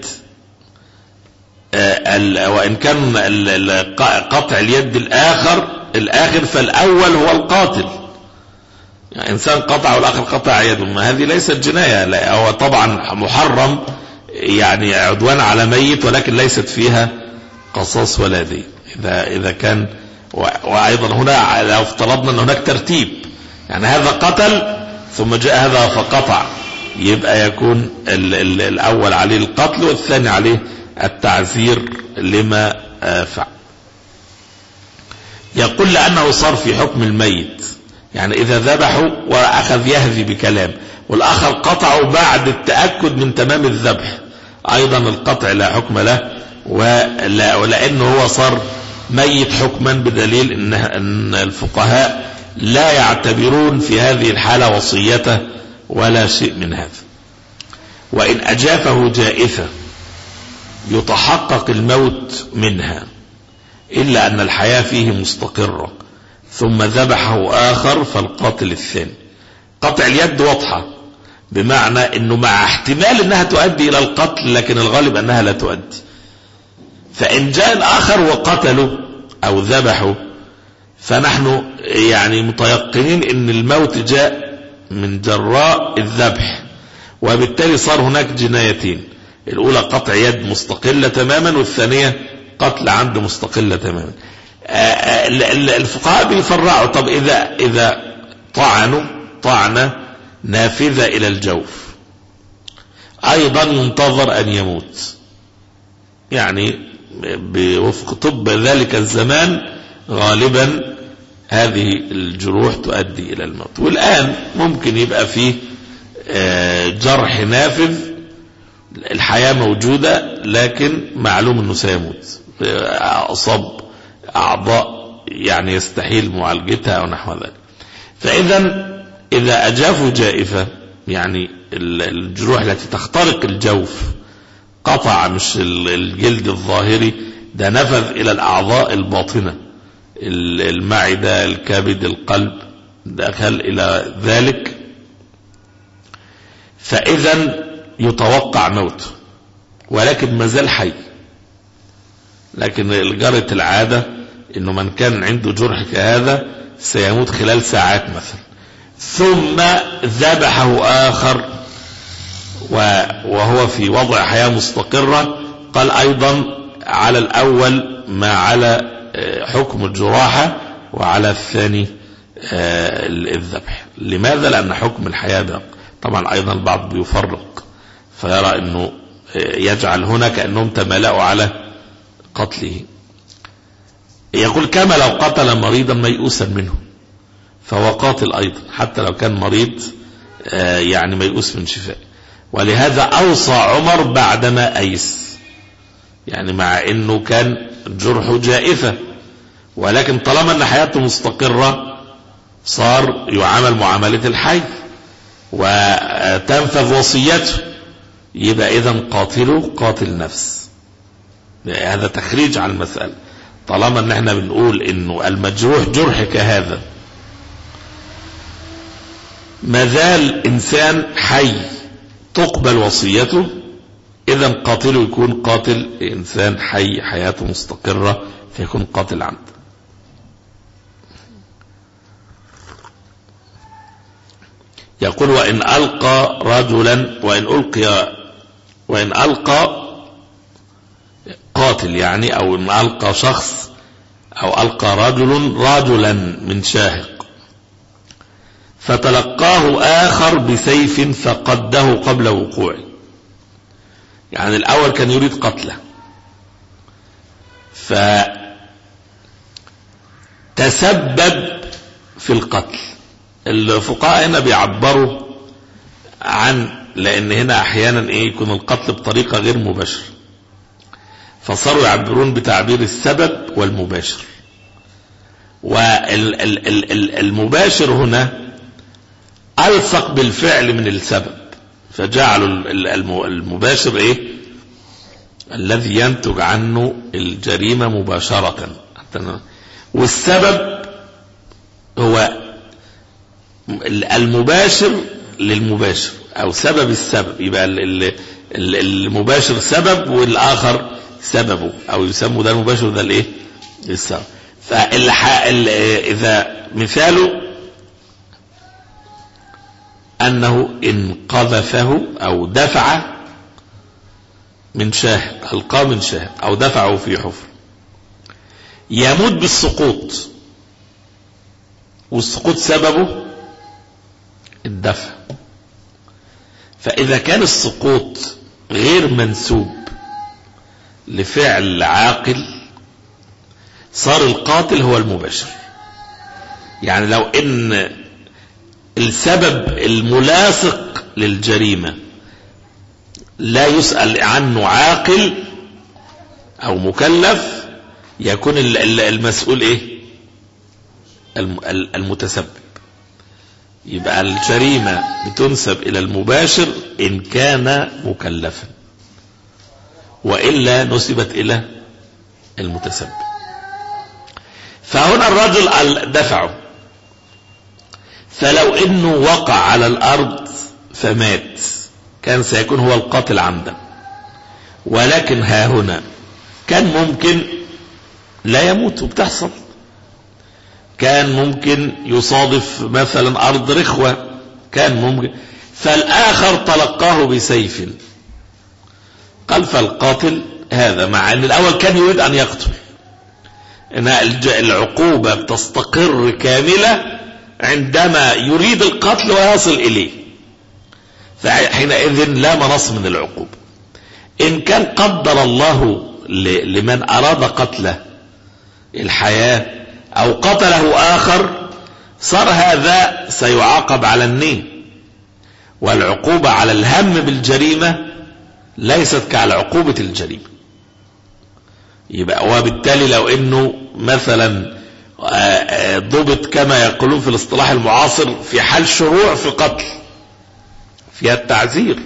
وإن كان قطع اليد الآخر فالأول هو القاتل. يعني إنسان قطع والآخر قطع يده، ما هذه ليست جناية، لا هو طبعا محرم يعني عدوان على ميت، ولكن ليست فيها قصاص ولا دي إذا كان. وأيضا هنا لو افترضنا أن هناك ترتيب، يعني هذا قتل ثم جاء هذا فقطع، يبقى يكون الأول عليه القتل والثاني عليه التعزير لما فعل. يقول لأنه صار في حكم الميت، يعني إذا ذبحوا وأخذ يهذي بكلام والآخر قطعه بعد التأكد من تمام الذبح، أيضا القطع لا حكم له، ولأنه هو صار ميت حكما، بدليل أن الفقهاء لا يعتبرون في هذه الحالة وصيته ولا شيء من هذا. وإن أجافه جائفة يتحقق الموت منها إلا أن الحياة فيه مستقرة ثم ذبحه آخر فالقاتل الثاني. قطع اليد واضحة، بمعنى أنه مع احتمال أنها تؤدي إلى القتل لكن الغالب أنها لا تؤدي، فإن جاء الآخر وقتله أو ذبحه فنحن يعني متيقنين أن الموت جاء من جراء الذبح، وبالتالي صار هناك جنايتين، الأولى قطع يد مستقلة تماما، والثانية قتل عمد مستقلة تماما. الفقهاء بيفرعوا، طب إذا طعنة نافذة إلى الجوف أيضا ينتظر أن يموت، يعني بوفق طب ذلك الزمان غالبا هذه الجروح تؤدي إلى الموت. والآن ممكن يبقى فيه جرح نافذ، الحياة موجودة لكن معلوم أنه سيموت، أصاب أعضاء يعني يستحيل معالجتها أو نحو ذلك. إذا أجافوا جائفة، يعني الجروح التي تخترق الجوف، قطع مش الجلد الظاهري، ده نفذ إلى الأعضاء الباطنة، المعدة، الكبد، القلب، دخل إلى ذلك، فإذا يتوقع موته ولكن ما زال حي. لكن جرت العادة إنه من كان عنده جرح كهذا سيموت خلال ساعات مثلا، ثم ذبحه آخر وهو في وضع حياة مستقرة، قال أيضا على الأول ما على حكم الجراحة وعلى الثاني الذبح. لماذا؟ لأن حكم الحياة باق. طبعا أيضا البعض بيفرق فيرى أنه يجعل هنا كأنهم تملأوا على قتله. يقول كما لو قتل مريضا ميؤوسا منه فهو قاتل أيضا، حتى لو كان مريض يعني ميؤوس من شفاء. ولهذا أوصى عمر بعدما أيس، يعني مع أنه كان جرحه جائفة، ولكن طالما أن حياته مستقرة صار يعامل معاملة الحي وتنفذ وصيته، يبقى إذن قاتله قاتل نفس. هذا تخريج على المسألة. طالما أن احنا بنقول أنه المجروح جرح كهذا مازال إنسان حي تقبل وصيته، إذن قاتله يكون قاتل إنسان حي حياته مستقرة فيكون قاتل عمد. يقول وإن ألقى رجلا وإن ألقى قاتل، يعني أو إن ألقى شخص أو ألقى رجلا من شاهق فتلقاه آخر بسيف فقده قبل وقوعه، يعني الأول كان يريد قتله فتسبب في القتل. الفقهاء هنا بيعبروا عن، لأن هنا أحيانا يكون القتل بطريقة غير مباشرة، فصاروا يعبرون بتعبير السبب والمباشر. والمباشر هنا ألصق بالفعل من السبب، فجعلوا المباشر ايه؟ الذي ينتج عنه الجريمة مباشرة، والسبب هو المباشر للمباشر او سبب السبب، يبقى المباشر سبب والآخر سببه، او يسموا ده المباشر ده الايه؟ السبب. إذا مثاله أنه إن قذفه أو دفع من شاهد، ألقاه من شاهد أو دفعه في حفر، يموت بالسقوط، والسقوط سببه الدفع. فإذا كان السقوط غير منسوب لفعل عاقل صار القاتل هو المباشر. يعني لو ان السبب الملاصق للجريمة لا يسأل عنه عاقل او مكلف، يكون المسؤول ايه؟ المتسبب. يبقى الجريمة بتنسب الى المباشر ان كان مكلفا، وإلا نسبت الى المتسبب. فهنا الرجل دفعه، فلو انه وقع على الارض فمات كان سيكون هو القاتل عمدا، ولكن ها هنا كان ممكن لا يموت، وبتحصل. كان ممكن يصادف مثلا ارض رخوة، كان ممكن، فالاخر تلقاه بسيف، قال فالقاتل هذا، مع ان الاول كان يريد ان يقتل. ان العقوبة بتستقر كاملة عندما يريد القتل ويصل اليه، فحينئذ لا منص من العقوبة. ان كان قدر الله لمن اراد قتله الحياة او قتله اخر، صار هذا سيعاقب على النية، والعقوبة على الهم بالجريمة ليست كعلى عقوبة الجريمة. يبقى وبالتالي لو انه مثلا ضبط كما يقولون في الاصطلاح المعاصر في حال شروع في قتل فيها التعزير،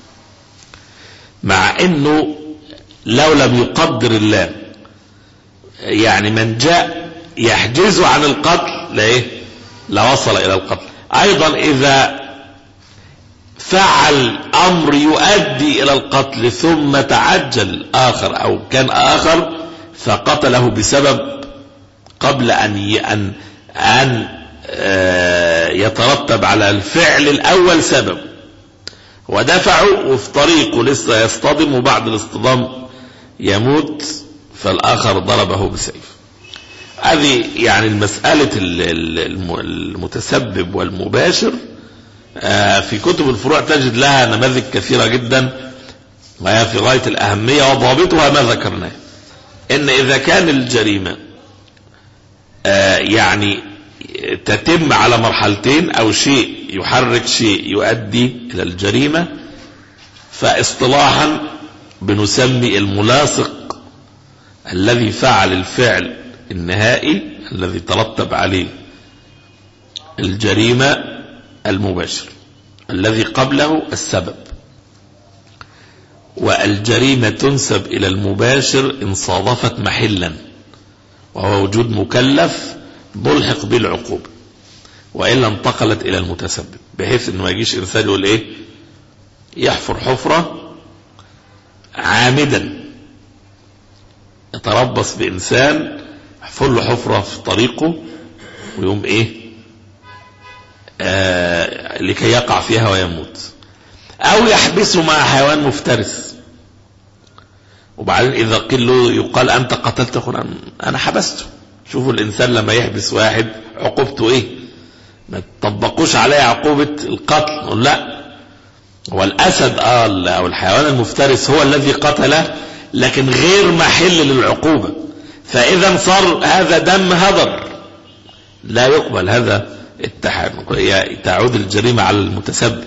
مع انه لو لم يقدر الله يعني من جاء يحجزه عن القتل لا وصل الى القتل. ايضا اذا فعل امر يؤدي الى القتل ثم تعجل اخر او كان اخر فقتله بسبب قبل ان يترتب على الفعل الاول سبب، ودفعه وفي طريقه لسه يصطدم وبعد الاصطدام يموت، فالاخر ضربه بسيف. هذه يعني المسألة المتسبب والمباشر في كتب الفروع تجد لها نماذج كثيرة جدا وهي في غاية الأهمية، وضابطها ما ذكرناه، إن إذا كان الجريمة يعني تتم على مرحلتين أو شيء يحرك شيء يؤدي إلى الجريمة، فاصطلاحا بنسمي الملاصق الذي فعل الفعل النهائي الذي ترتب عليه الجريمة المباشر، الذي قبله السبب. والجريمة تنسب إلى المباشر إن صادفت محلا، وهو وجود مكلف ملحق بالعقوبة، وإلا انتقلت إلى المتسبب، بحيث إنه ما يجيش إنسان يقول يحفر حفرة عامدا، يتربص بإنسان يحفر له حفرة في طريقه ويقوم لكي يقع فيها ويموت، او يحبسه مع حيوان مفترس، وبعدين اذا قيل له يقال انت قتلت اخونا، انا حبسته. شوفوا الانسان لما يحبس واحد عقوبته ما تطبقوش عليه عقوبة القتل، نقول لا، هو الاسد او الحيوان المفترس هو الذي قتله، لكن غير محل للعقوبة، فاذا صار هذا دم هدر لا يقبل هذا التحامل، تعود الجريمة على المتسبب.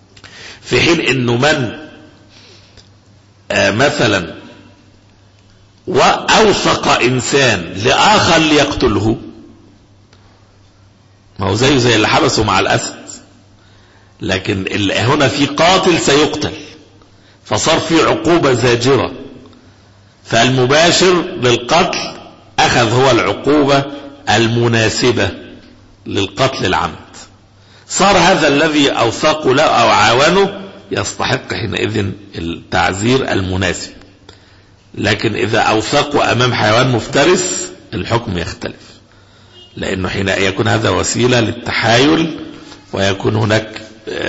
في حين انه من مثلا وأوثق إنسان لآخر ليقتله، ما هو زي اللي حبسه مع الأسد، لكن هنا في قاتل سيقتل فصار في عقوبة زاجرة، فالمباشر للقتل أخذ هو العقوبة المناسبة للقتل العمد، صار هذا الذي أوثق له أو عاونه يستحق حينئذ التعزير المناسب. لكن إذا أوثقوا أمام حيوان مفترس الحكم يختلف، لأنه حين يكون هذا وسيلة للتحايل، ويكون هناك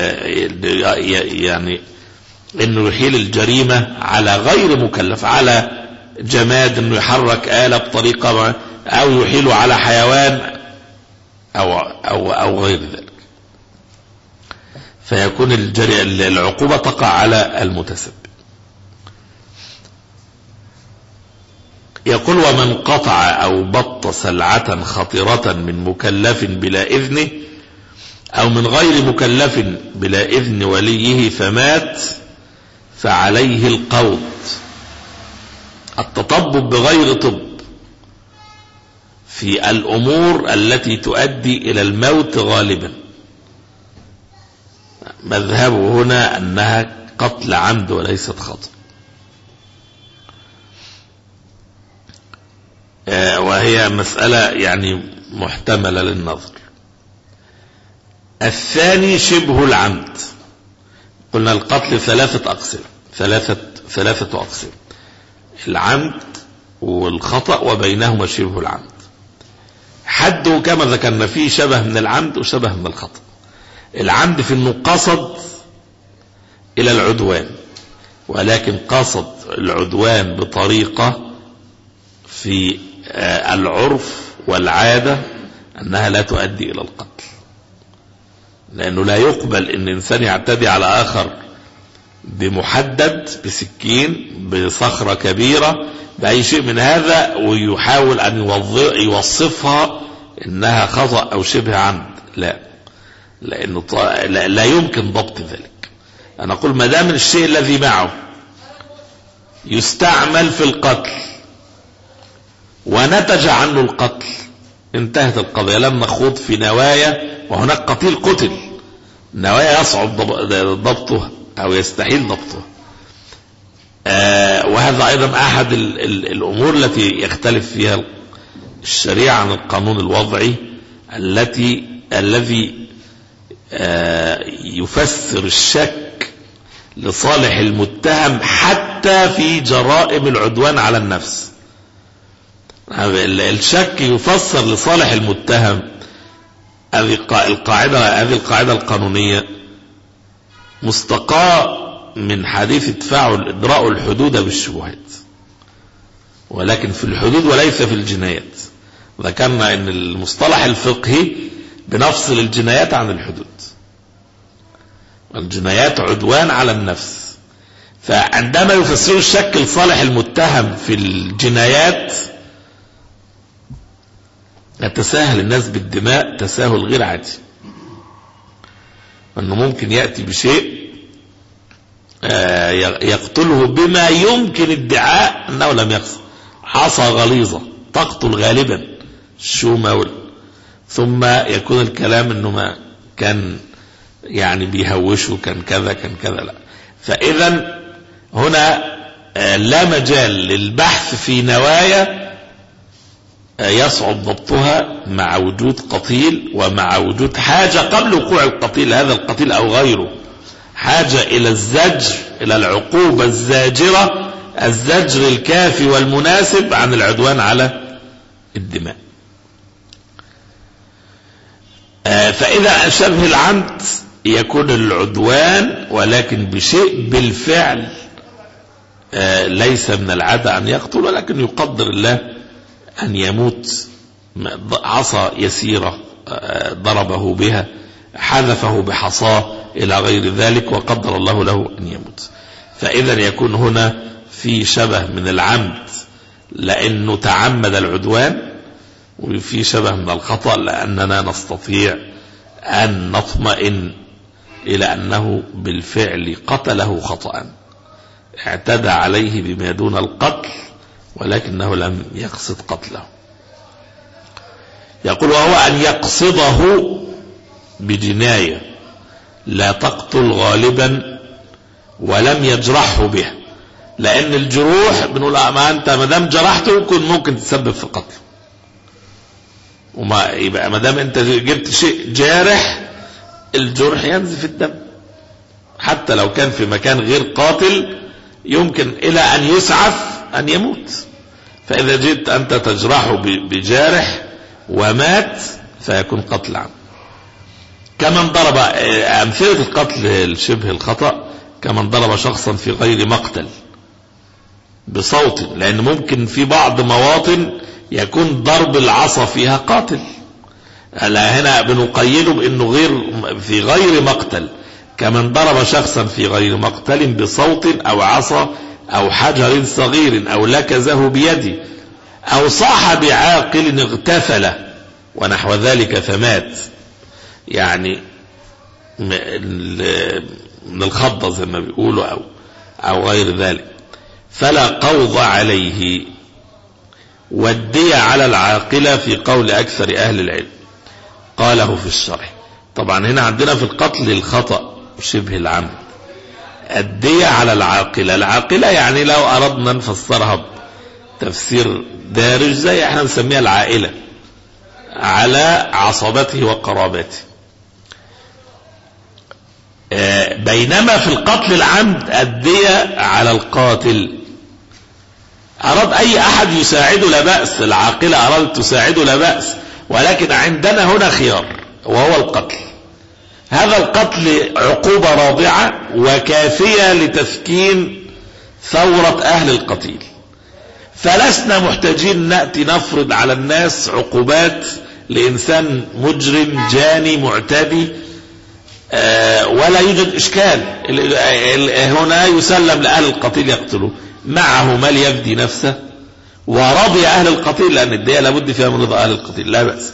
يعني انه يحيل الجريمة على غير مكلف، على جماد انه يحرك آلة بطريقة، او يحيل على حيوان او غير ذلك، فيكون العقوبة تقع على المتسبب. يقول ومن قطع او بط سلعة خطرة من مكلف بلا اذنه او من غير مكلف بلا اذن وليه فمات فعليه القوط. التطبب بغير طب في الامور التي تؤدي الى الموت غالبا، مذهبه هنا انها قتل عمد وليست خطأ، وهي مسألة يعني محتملة للنظر. الثاني شبه العمد، قلنا القتل ثلاثة أقسام، العمد والخطأ وبينهما شبه العمد. حده كما ذكرنا فيه شبه من العمد وشبه من الخطأ. العمد في انه قصد الى العدوان، ولكن قصد العدوان بطريقة في العرف والعادة انها لا تؤدي الى القتل، لانه لا يقبل ان انسان يعتدي على اخر بمحدد، بسكين، بصخرة كبيرة، بأي شيء من هذا، ويحاول أن يوصفها إنها خطأ أو شبه عمد. لا، لأنه لا يمكن ضبط ذلك. أنا أقول ما دام الشيء الذي معه يستعمل في القتل ونتج عنه القتل انتهت القضية. لم نخوض في نوايا، وهناك قتيل قتل، نوايا يصعب ضبطها أو يستحيل ضبطها. وهذا أيضا أحد الأمور التي يختلف فيها الشريعة عن القانون الوضعي، الذي يفسر الشك لصالح المتهم حتى في جرائم العدوان على النفس. الشك يفسر لصالح المتهم. هذه القاعدة القانونية مستقاة من حديث ادراء الحدود بالشبهات، ولكن في الحدود وليس في الجنايات. ذكرنا ان المصطلح الفقهي بنفصل الجنايات عن الحدود، الجنايات عدوان على النفس، فعندما يفسروا الشك لصالح المتهم في الجنايات يتساهل الناس بالدماء تساهل غير عادي، انه ممكن يأتي بشيء يقتله بما يمكن ادعاء انه لم يقصد. عصا غليظة تقتل غالبا، الشومة، ثم يكون الكلام انه ما كان يعني بيهوشه، كان كذا كان كذا. لا، فاذا هنا لا مجال للبحث في نوايا يصعب ضبطها مع وجود قتيل، ومع وجود حاجة قبل وقوع القتيل، هذا القتيل او غيره، حاجة الى الزجر، الى العقوبة الزاجرة، الزجر الكافي والمناسب عن العدوان على الدماء. فاذا شبه العمد يكون العدوان ولكن بشيء بالفعل، ليس من العادة ان يقتل، ولكن يقدر الله ان يموت، عصا يسيرة ضربه بها، حذفه بحصاه الى غير ذلك، وقدر الله له ان يموت. فاذا يكون هنا في شبه من العمد لانه تعمد العدوان، وفي شبه من الخطأ لاننا نستطيع ان نطمئن الى انه بالفعل قتله خطأ، اعتدى عليه بما دون القتل ولكنه لم يقصد قتله. يقول وهو أن يقصده بجناية لا تقتل غالبا ولم يجرحه به، لأن الجروح بنقول ما أنت ما دام جرحته ممكن تسبب في قتله، وما يبقى ما دام أنت جبت شيء جارح الجرح ينزف الدم، حتى لو كان في مكان غير قاتل يمكن إلى أن يسعف أن يموت. فإذا جئت أنت تجرحه بجارح ومات فيكون قتل عام. كمن ضرب، أمثلة القتل الشبه الخطأ كمن ضرب شخصا في غير مقتل بصوت، لأن ممكن في بعض مواطن يكون ضرب العصا فيها قاتل، هنا بنقيده بأنه في غير مقتل. كمن ضرب شخصا في غير مقتل بصوت أو عصا أو حجر صغير أو لكزه بيده أو صاح بعاقل اغتفل ونحو ذلك فمات، يعني من الخضة زي ما بيقولوا أو غير ذلك، فلا قوض عليه، والدية على العاقلة في قول أكثر أهل العلم قاله في الشرح. طبعا هنا عندنا في القتل الخطأ شبه العمد الدية على العاقلة. العاقلة يعني لو أردنا نفسرها تفسير دارج زي احنا نسميها العائلة على عصبته وقرابته. بينما في القتل العمد الدية على القاتل. أراد أي أحد يساعده لا بأس، العاقلة أراد تساعده لا بأس، ولكن عندنا هنا خيار وهو القتل. هذا القتل عقوبة راضعة وكافية لتسكين ثورة أهل القتيل، فلسنا محتاجين نأتي نفرض على الناس عقوبات لإنسان مجرم جاني معتدي ولا يوجد إشكال. هنا يسلم لأهل القتيل يقتلوه، معه مال يفدي نفسه ورضي أهل القتيل، لأن الدية لابد فيها من رضا أهل القتيل لا بأس.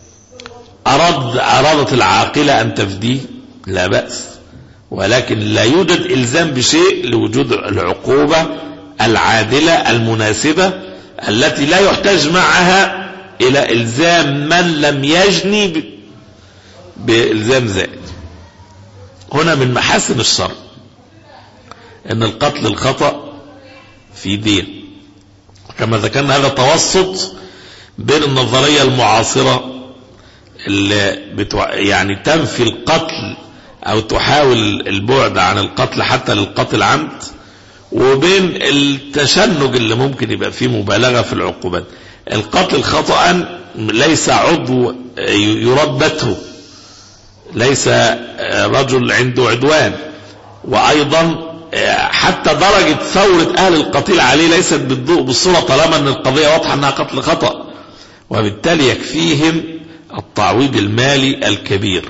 أرادت العاقلة أن تفديه لا بأس، ولكن لا يوجد إلزام بشيء لوجود العقوبة العادلة المناسبة التي لا يحتاج معها إلى إلزام من لم يجني بإلزام زائد. هنا من محاسن الشرع أن القتل الخطأ في دين، كما ذكرنا هذا توسط بين النظرية المعاصرة اللي يعني تنفي القتل أو تحاول البعد عن القتل حتى للقتل عمد، وبين التشنج اللي ممكن يبقى فيه مبالغة في العقوبات. القتل خطأ ليس عضو يربته، ليس رجل عنده عدوان، وأيضا حتى درجة ثورة أهل القتيل عليه ليست بالصورة طالما أن القضية واضحة أنها قتل خطأ، وبالتالي يكفيهم التعويض المالي الكبير،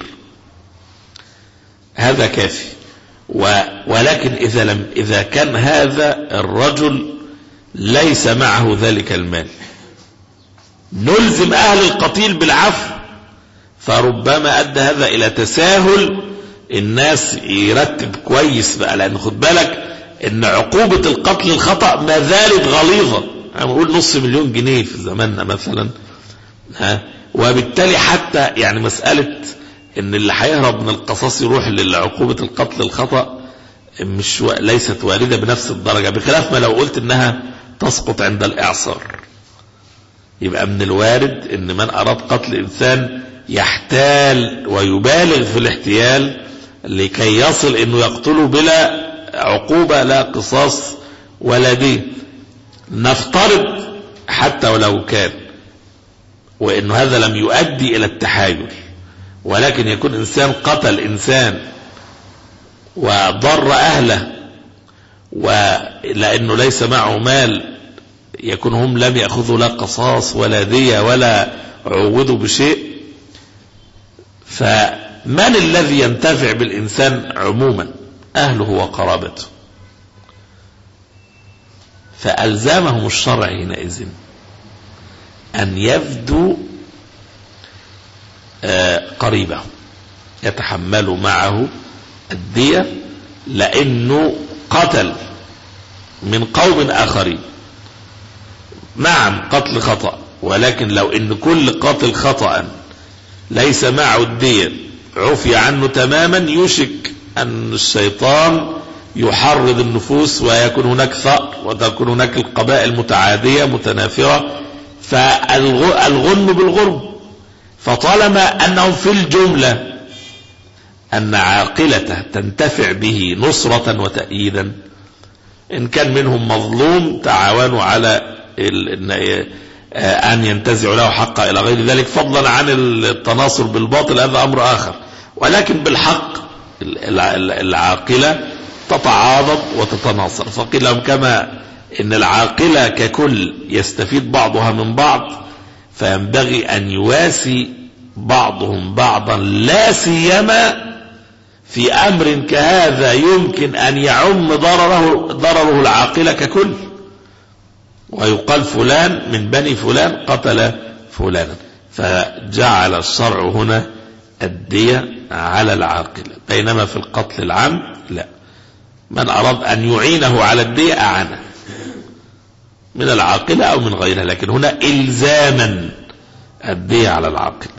هذا كافي. ولكن إذا كان هذا الرجل ليس معه ذلك المال نلزم أهل القتيل بالعفو، فربما أدى هذا إلى تساهل الناس يرتب كويس بقى، لأن خد بالك إن عقوبة القتل الخطأ ما زالت غليظة، نقول $500,000 جنيه في زماننا مثلا، وبالتالي حتى يعني مسألة إن اللي هيهرب من القصاص يروح لعقوبة القتل الخطأ ليست واردة بنفس الدرجة، بخلاف ما لو قلت إنها تسقط عند الإعصار. يبقى من الوارد إن من أراد قتل إنسان يحتال ويبالغ في الاحتيال لكي يصل إنه يقتله بلا عقوبة لا قصاص ولا دين. نفترض حتى ولو كان وإنه هذا لم يؤدي إلى التحايل، ولكن يكون إنسان قتل إنسان وضر أهله ولأنه ليس معه مال، يكون هم لم يأخذوا لا قصاص ولا دية ولا عوضوا بشيء. فمن الذي ينتفع بالإنسان عموما؟ أهله وقرابته. فألزمهم الشرع حينئذ أن يفدوا قريبه يتحملوا معه الدية، لأنه قتل من قوم آخرين نعم قتل خطأ، ولكن لو ان كل قاتل خطأ ليس معه الدية عفي عنه تماما، يشك ان الشيطان يحرض النفوس ويكون هناك ثأر وتكون هناك القبائل متعادية متنافرة، فالغن بالغرب. فطالما أنهم في الجملة أن عاقلته تنتفع به نصرة وتأييدا، إن كان منهم مظلوم تعاونوا على أن ينتزعوا له حقه إلى غير ذلك، فضلا عن التناصر بالباطل هذا أمر آخر. ولكن بالحق العاقلة تتعاضد وتتناصر. فقيل لهم كما إن العاقلة ككل يستفيد بعضها من بعض، فينبغي أن يواسي بعضهم بعضا، لا سيما في أمر كهذا يمكن أن يعم ضرره العاقلة ككل، ويقال فلان من بني فلان قتل فلانا، فجعل الشرع هنا الدية على العاقلة. بينما في القتل العام لا، من أراد أن يعينه على الدية أعانه من العاقلة أو من غيرها، لكن هنا إلزاما الدية على العاقلة.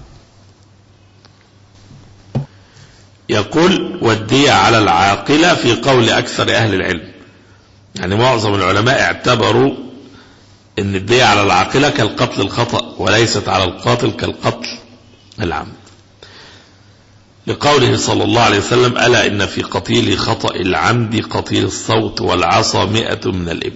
يقول والدية على العاقلة في قول أكثر أهل العلم، يعني معظم العلماء اعتبروا أن الدية على العاقلة كالقتل الخطأ، وليست على القاتل كالقتل العمد، لقوله صلى الله عليه وسلم ألا إن في قتيل خطأ العمد قتيل الصوت والعصا 100 من الإبل.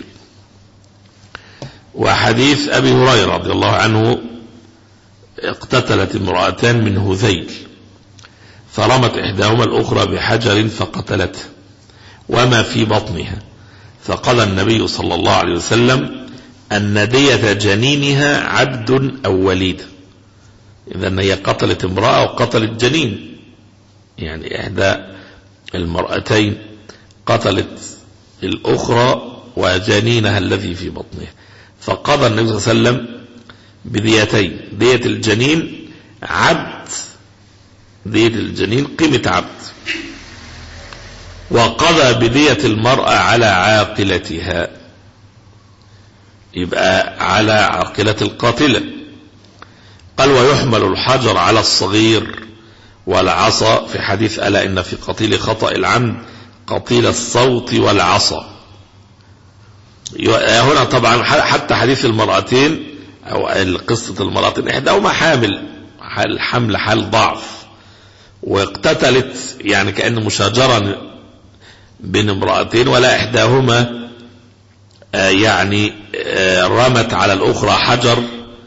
وحديث أبي هريرة رضي الله عنه اقتتلت امرأتان من هذيل، فرمت إحداهما الأخرى بحجر فقتلته وما في بطنها، فقال النبي صلى الله عليه وسلم أن دية جنينها عبد أو وليد. إذن هي قتلت امرأة وقتلت جنين، يعني إحدى المرأتين قتلت الأخرى وجنينها الذي في بطنها، فقضى النبي صلى الله عليه وسلم بديتين، دية الجنين عبد، دية الجنين قيمة عبد، وقضى بدية المرأة على عاقلتها، يبقى على عاقلة القاتلة. قال ويحمل الحجر على الصغير والعصا في حديث ألا إن في قتيل خطأ العمد قتيل الصوت والعصا. هنا طبعا حتى حديث المرأتين أو قصة المرأتين إحداهما حمل حال ضعف، واقتتلت يعني كأن مشاجرة بين امرأتين، ولا إحداهما يعني رمت على الأخرى حجر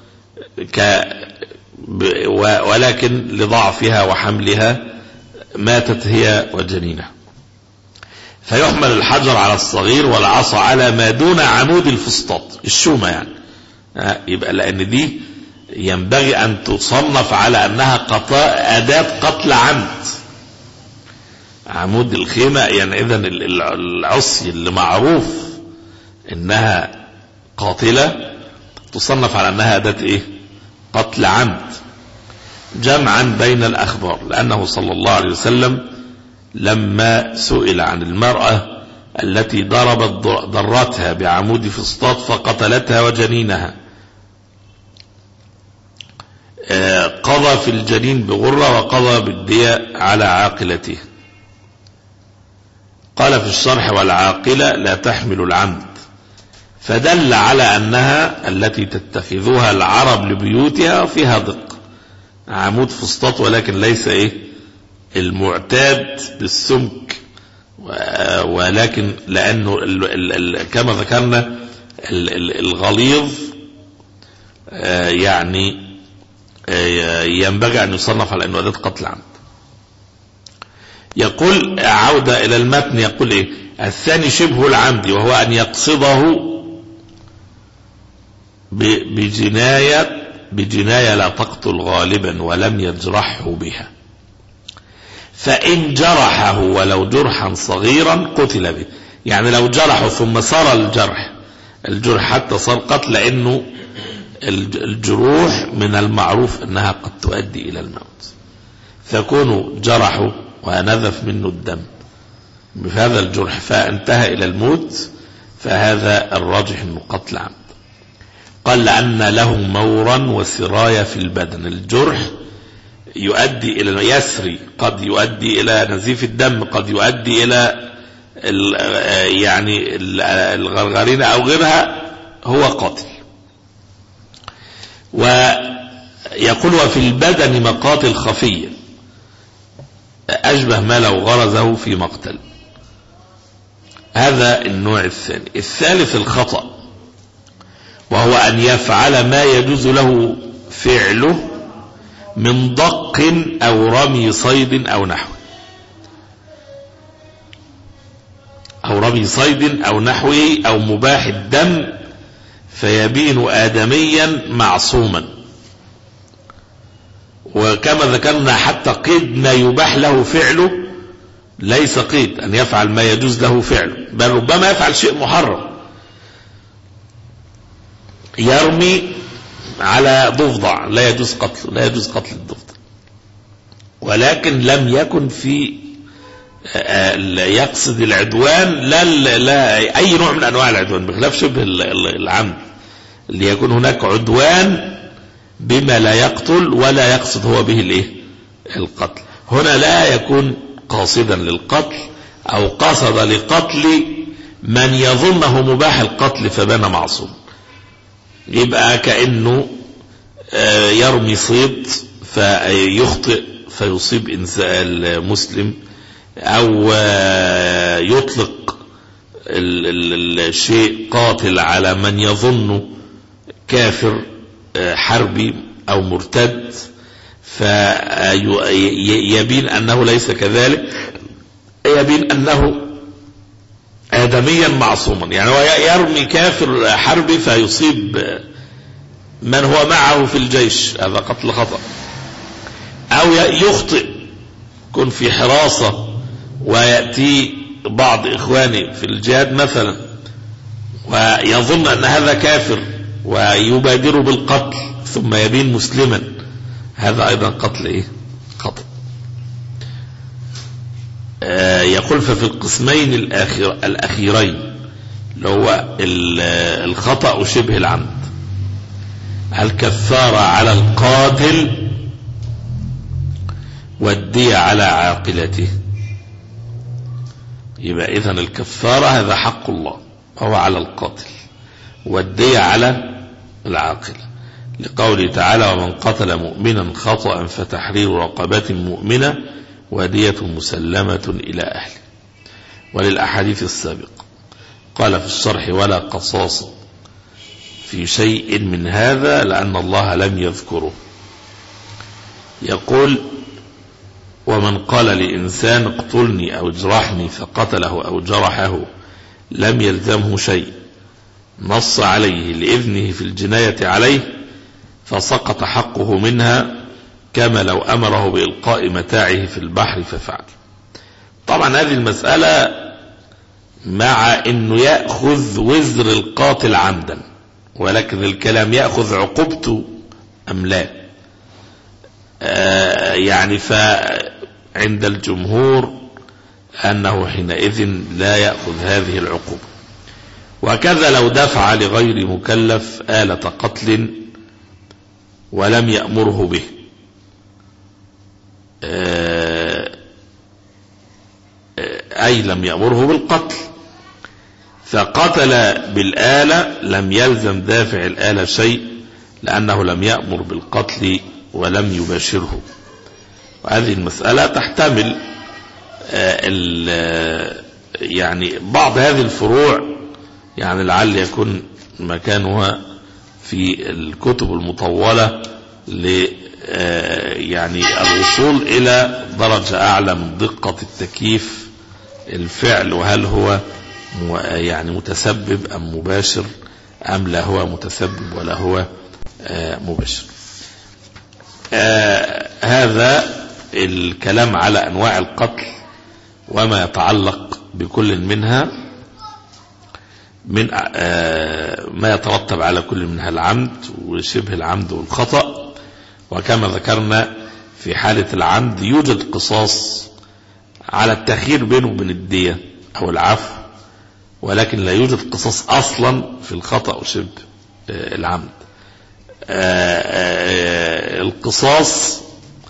ولكن لضعفها وحملها ماتت هي وجنينها. فيحمل الحجر على الصغير والعصا على ما دون عمود الفسطاط، الشومة يعني، يبقى لأن دي ينبغي أن تصنف على أنها أداة قتل عمد. عمود الخيمة يعني إذن العصي اللي معروف إنها قاتلة تصنف على أنها أداة إيه؟ قتل عمد، جمعا بين الأخبار. لأنه صلى الله عليه وسلم لما سئل عن المرأة التي ضرتها بعمود فسطاط فقتلتها وجنينها، قضى في الجنين بغرة وقضى بالدية على عاقلته. قال في الشرح والعاقلة لا تحمل العمد، فدل على أنها التي تتخذها العرب لبيوتها فيها دق، عمود فسطاط ولكن ليس المعتاد بالسمك، ولكن لأنه كما ذكرنا الغليظ يعني ينبغي أن يصنف على أنه أداة قتل عمد. يقول عودة إلى المتن، يقول الثاني شبه العمد، وهو أن يقصده بجناية لا تقتل غالبا ولم يجرحه بها، فإن جرحه ولو جرحا صغيرا قتل به. يعني لو جرحه ثم صار الجرح حتى صار قتل، لأنه الجروح من المعروف أنها قد تؤدي إلى الموت، فكونوا جرحه ونذف منه الدم بهذا الجرح فانتهى إلى الموت، فهذا الراجح أنه قتل عمد. قال لأن له مورا وسراية في البدن. الجرح يؤدي إلى يسري، قد يؤدي إلى نزيف الدم، قد يؤدي إلى يعني الغرغرين أو غيرها، هو قاتل. ويقول وفي البدن مقاتل خفية أشبه ما لو غرزه في مقتل. هذا النوع الثاني. الثالث الخطأ، وهو أن يفعل ما يجوز له فعله من ضق أو رمي صيد أو نحوه، أو رمي صيد أو نحوه، أو مباح الدم فيبين آدميا معصوما. وكما ذكرنا حتى قيد ما يباح له فعله ليس قيد أن يفعل ما يجوز له فعله، بل ربما يفعل شيء محرم، يرمي على ضفدع لا يجوز قتله، لا يجوز قتل الضفدع، ولكن لم يكن في يقصد العدوان، لا أي نوع من أنواع العدوان، بخلاف شبه العمد اللي يكون هناك عدوان بما لا يقتل ولا يقصد هو به القتل. هنا لا يكون قاصدا للقتل أو قصد لقتل من يظنه مباح القتل فبان معصوم، يبقى كأنه يرمي صيد فيخطئ فيصيب إنسان مسلم، أو يطلق الشيء قاتل على من يظن كافر حربي أو مرتد، فيبين أنه ليس كذلك، يبين أنه آدميا معصوما. يعني هو يرمي كافر حربي فيصيب من هو معه في الجيش، هذا قتل خطأ. أو يخطئ، يكون في حراسة ويأتي بعض إخواني في الجهاد مثلا ويظن أن هذا كافر ويبادر بالقتل ثم يبين مسلما، هذا أيضا قتل خطأ. يقول ففي القسمين الأخيرين اللي هو الخطأ وشبه العمد، الكفارة على القاتل والدية على عاقلته. يبقى إذن الكفارة هذا حق الله هو على القاتل، والدية على العاقلة، لقوله تعالى ومن قتل مؤمنا خطأ فتحرير رقبة مؤمنة ودية مسلمة إلى أهله. وللأحاديث السابقة قال في الشرح ولا قصاص في شيء من هذا لأن الله لم يذكره. يقول ومن قال لإنسان اقتلني أو اجرحني فقتله أو جرحه لم يلزمه شيء، نص عليه لإذنه في الجناية عليه فسقط حقه منها، كما لو أمره بإلقاء متاعه في البحر ففعل. طبعا هذه المسألة مع أنه يأخذ وزر القاتل عمدا، ولكن الكلام يأخذ عقوبته أم لا. يعني فعند الجمهور أنه حينئذ لا يأخذ هذه العقوبة. وكذا لو دفع لغير مكلف آلة قتل ولم يأمره به، أي لم يأمره بالقتل، فقتل بالآلة لم يلزم دافع الآلة شيء لأنه لم يأمر بالقتل ولم يباشره. وهذه المسألة تحتمل يعني بعض هذه الفروع، يعني لعل يكون مكانها في الكتب المطولة يعني الوصول إلى درجة أعلى من دقة التكييف الفعل، وهل هو يعني متسبب أم مباشر أم لا هو متسبب ولا هو مباشر. هذا الكلام على أنواع القتل وما يتعلق بكل منها من ما يترتب على كل منها العمد وشبه العمد والخطأ. وكما ذكرنا في حالة العمد يوجد قصاص على التخيير بينه وبين الدية أو العفو، ولكن لا يوجد قصاص أصلا في الخطأ وشبه العمد. القصاص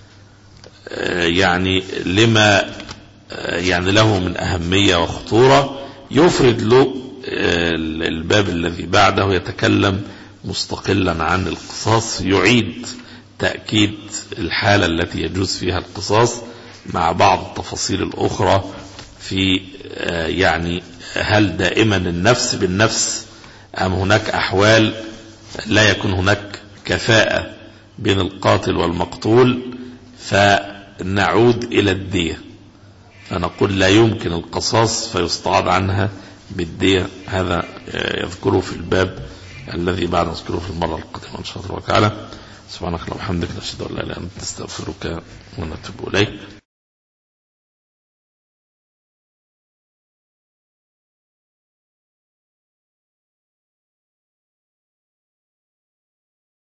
يعني لما يعني له من أهمية وخطورة يفرد له الباب الذي بعده يتكلم مستقلا عن القصاص، يعيد تأكيد الحالة التي يجوز فيها القصاص مع بعض التفاصيل الأخرى في يعني هل دائما النفس بالنفس أم هناك أحوال لا يكون هناك كفاءة بين القاتل والمقتول فنعود إلى الدية، فنقول لا يمكن القصاص فيستعاض عنها بالدية. هذا يذكره في الباب الذي بعد نذكره في المرة القادمة إن شاء الله تعالى. سبحانك اللهم وبحمدك نشهد أن لا إله إلا أنت نستغفرك ونتوب إليك.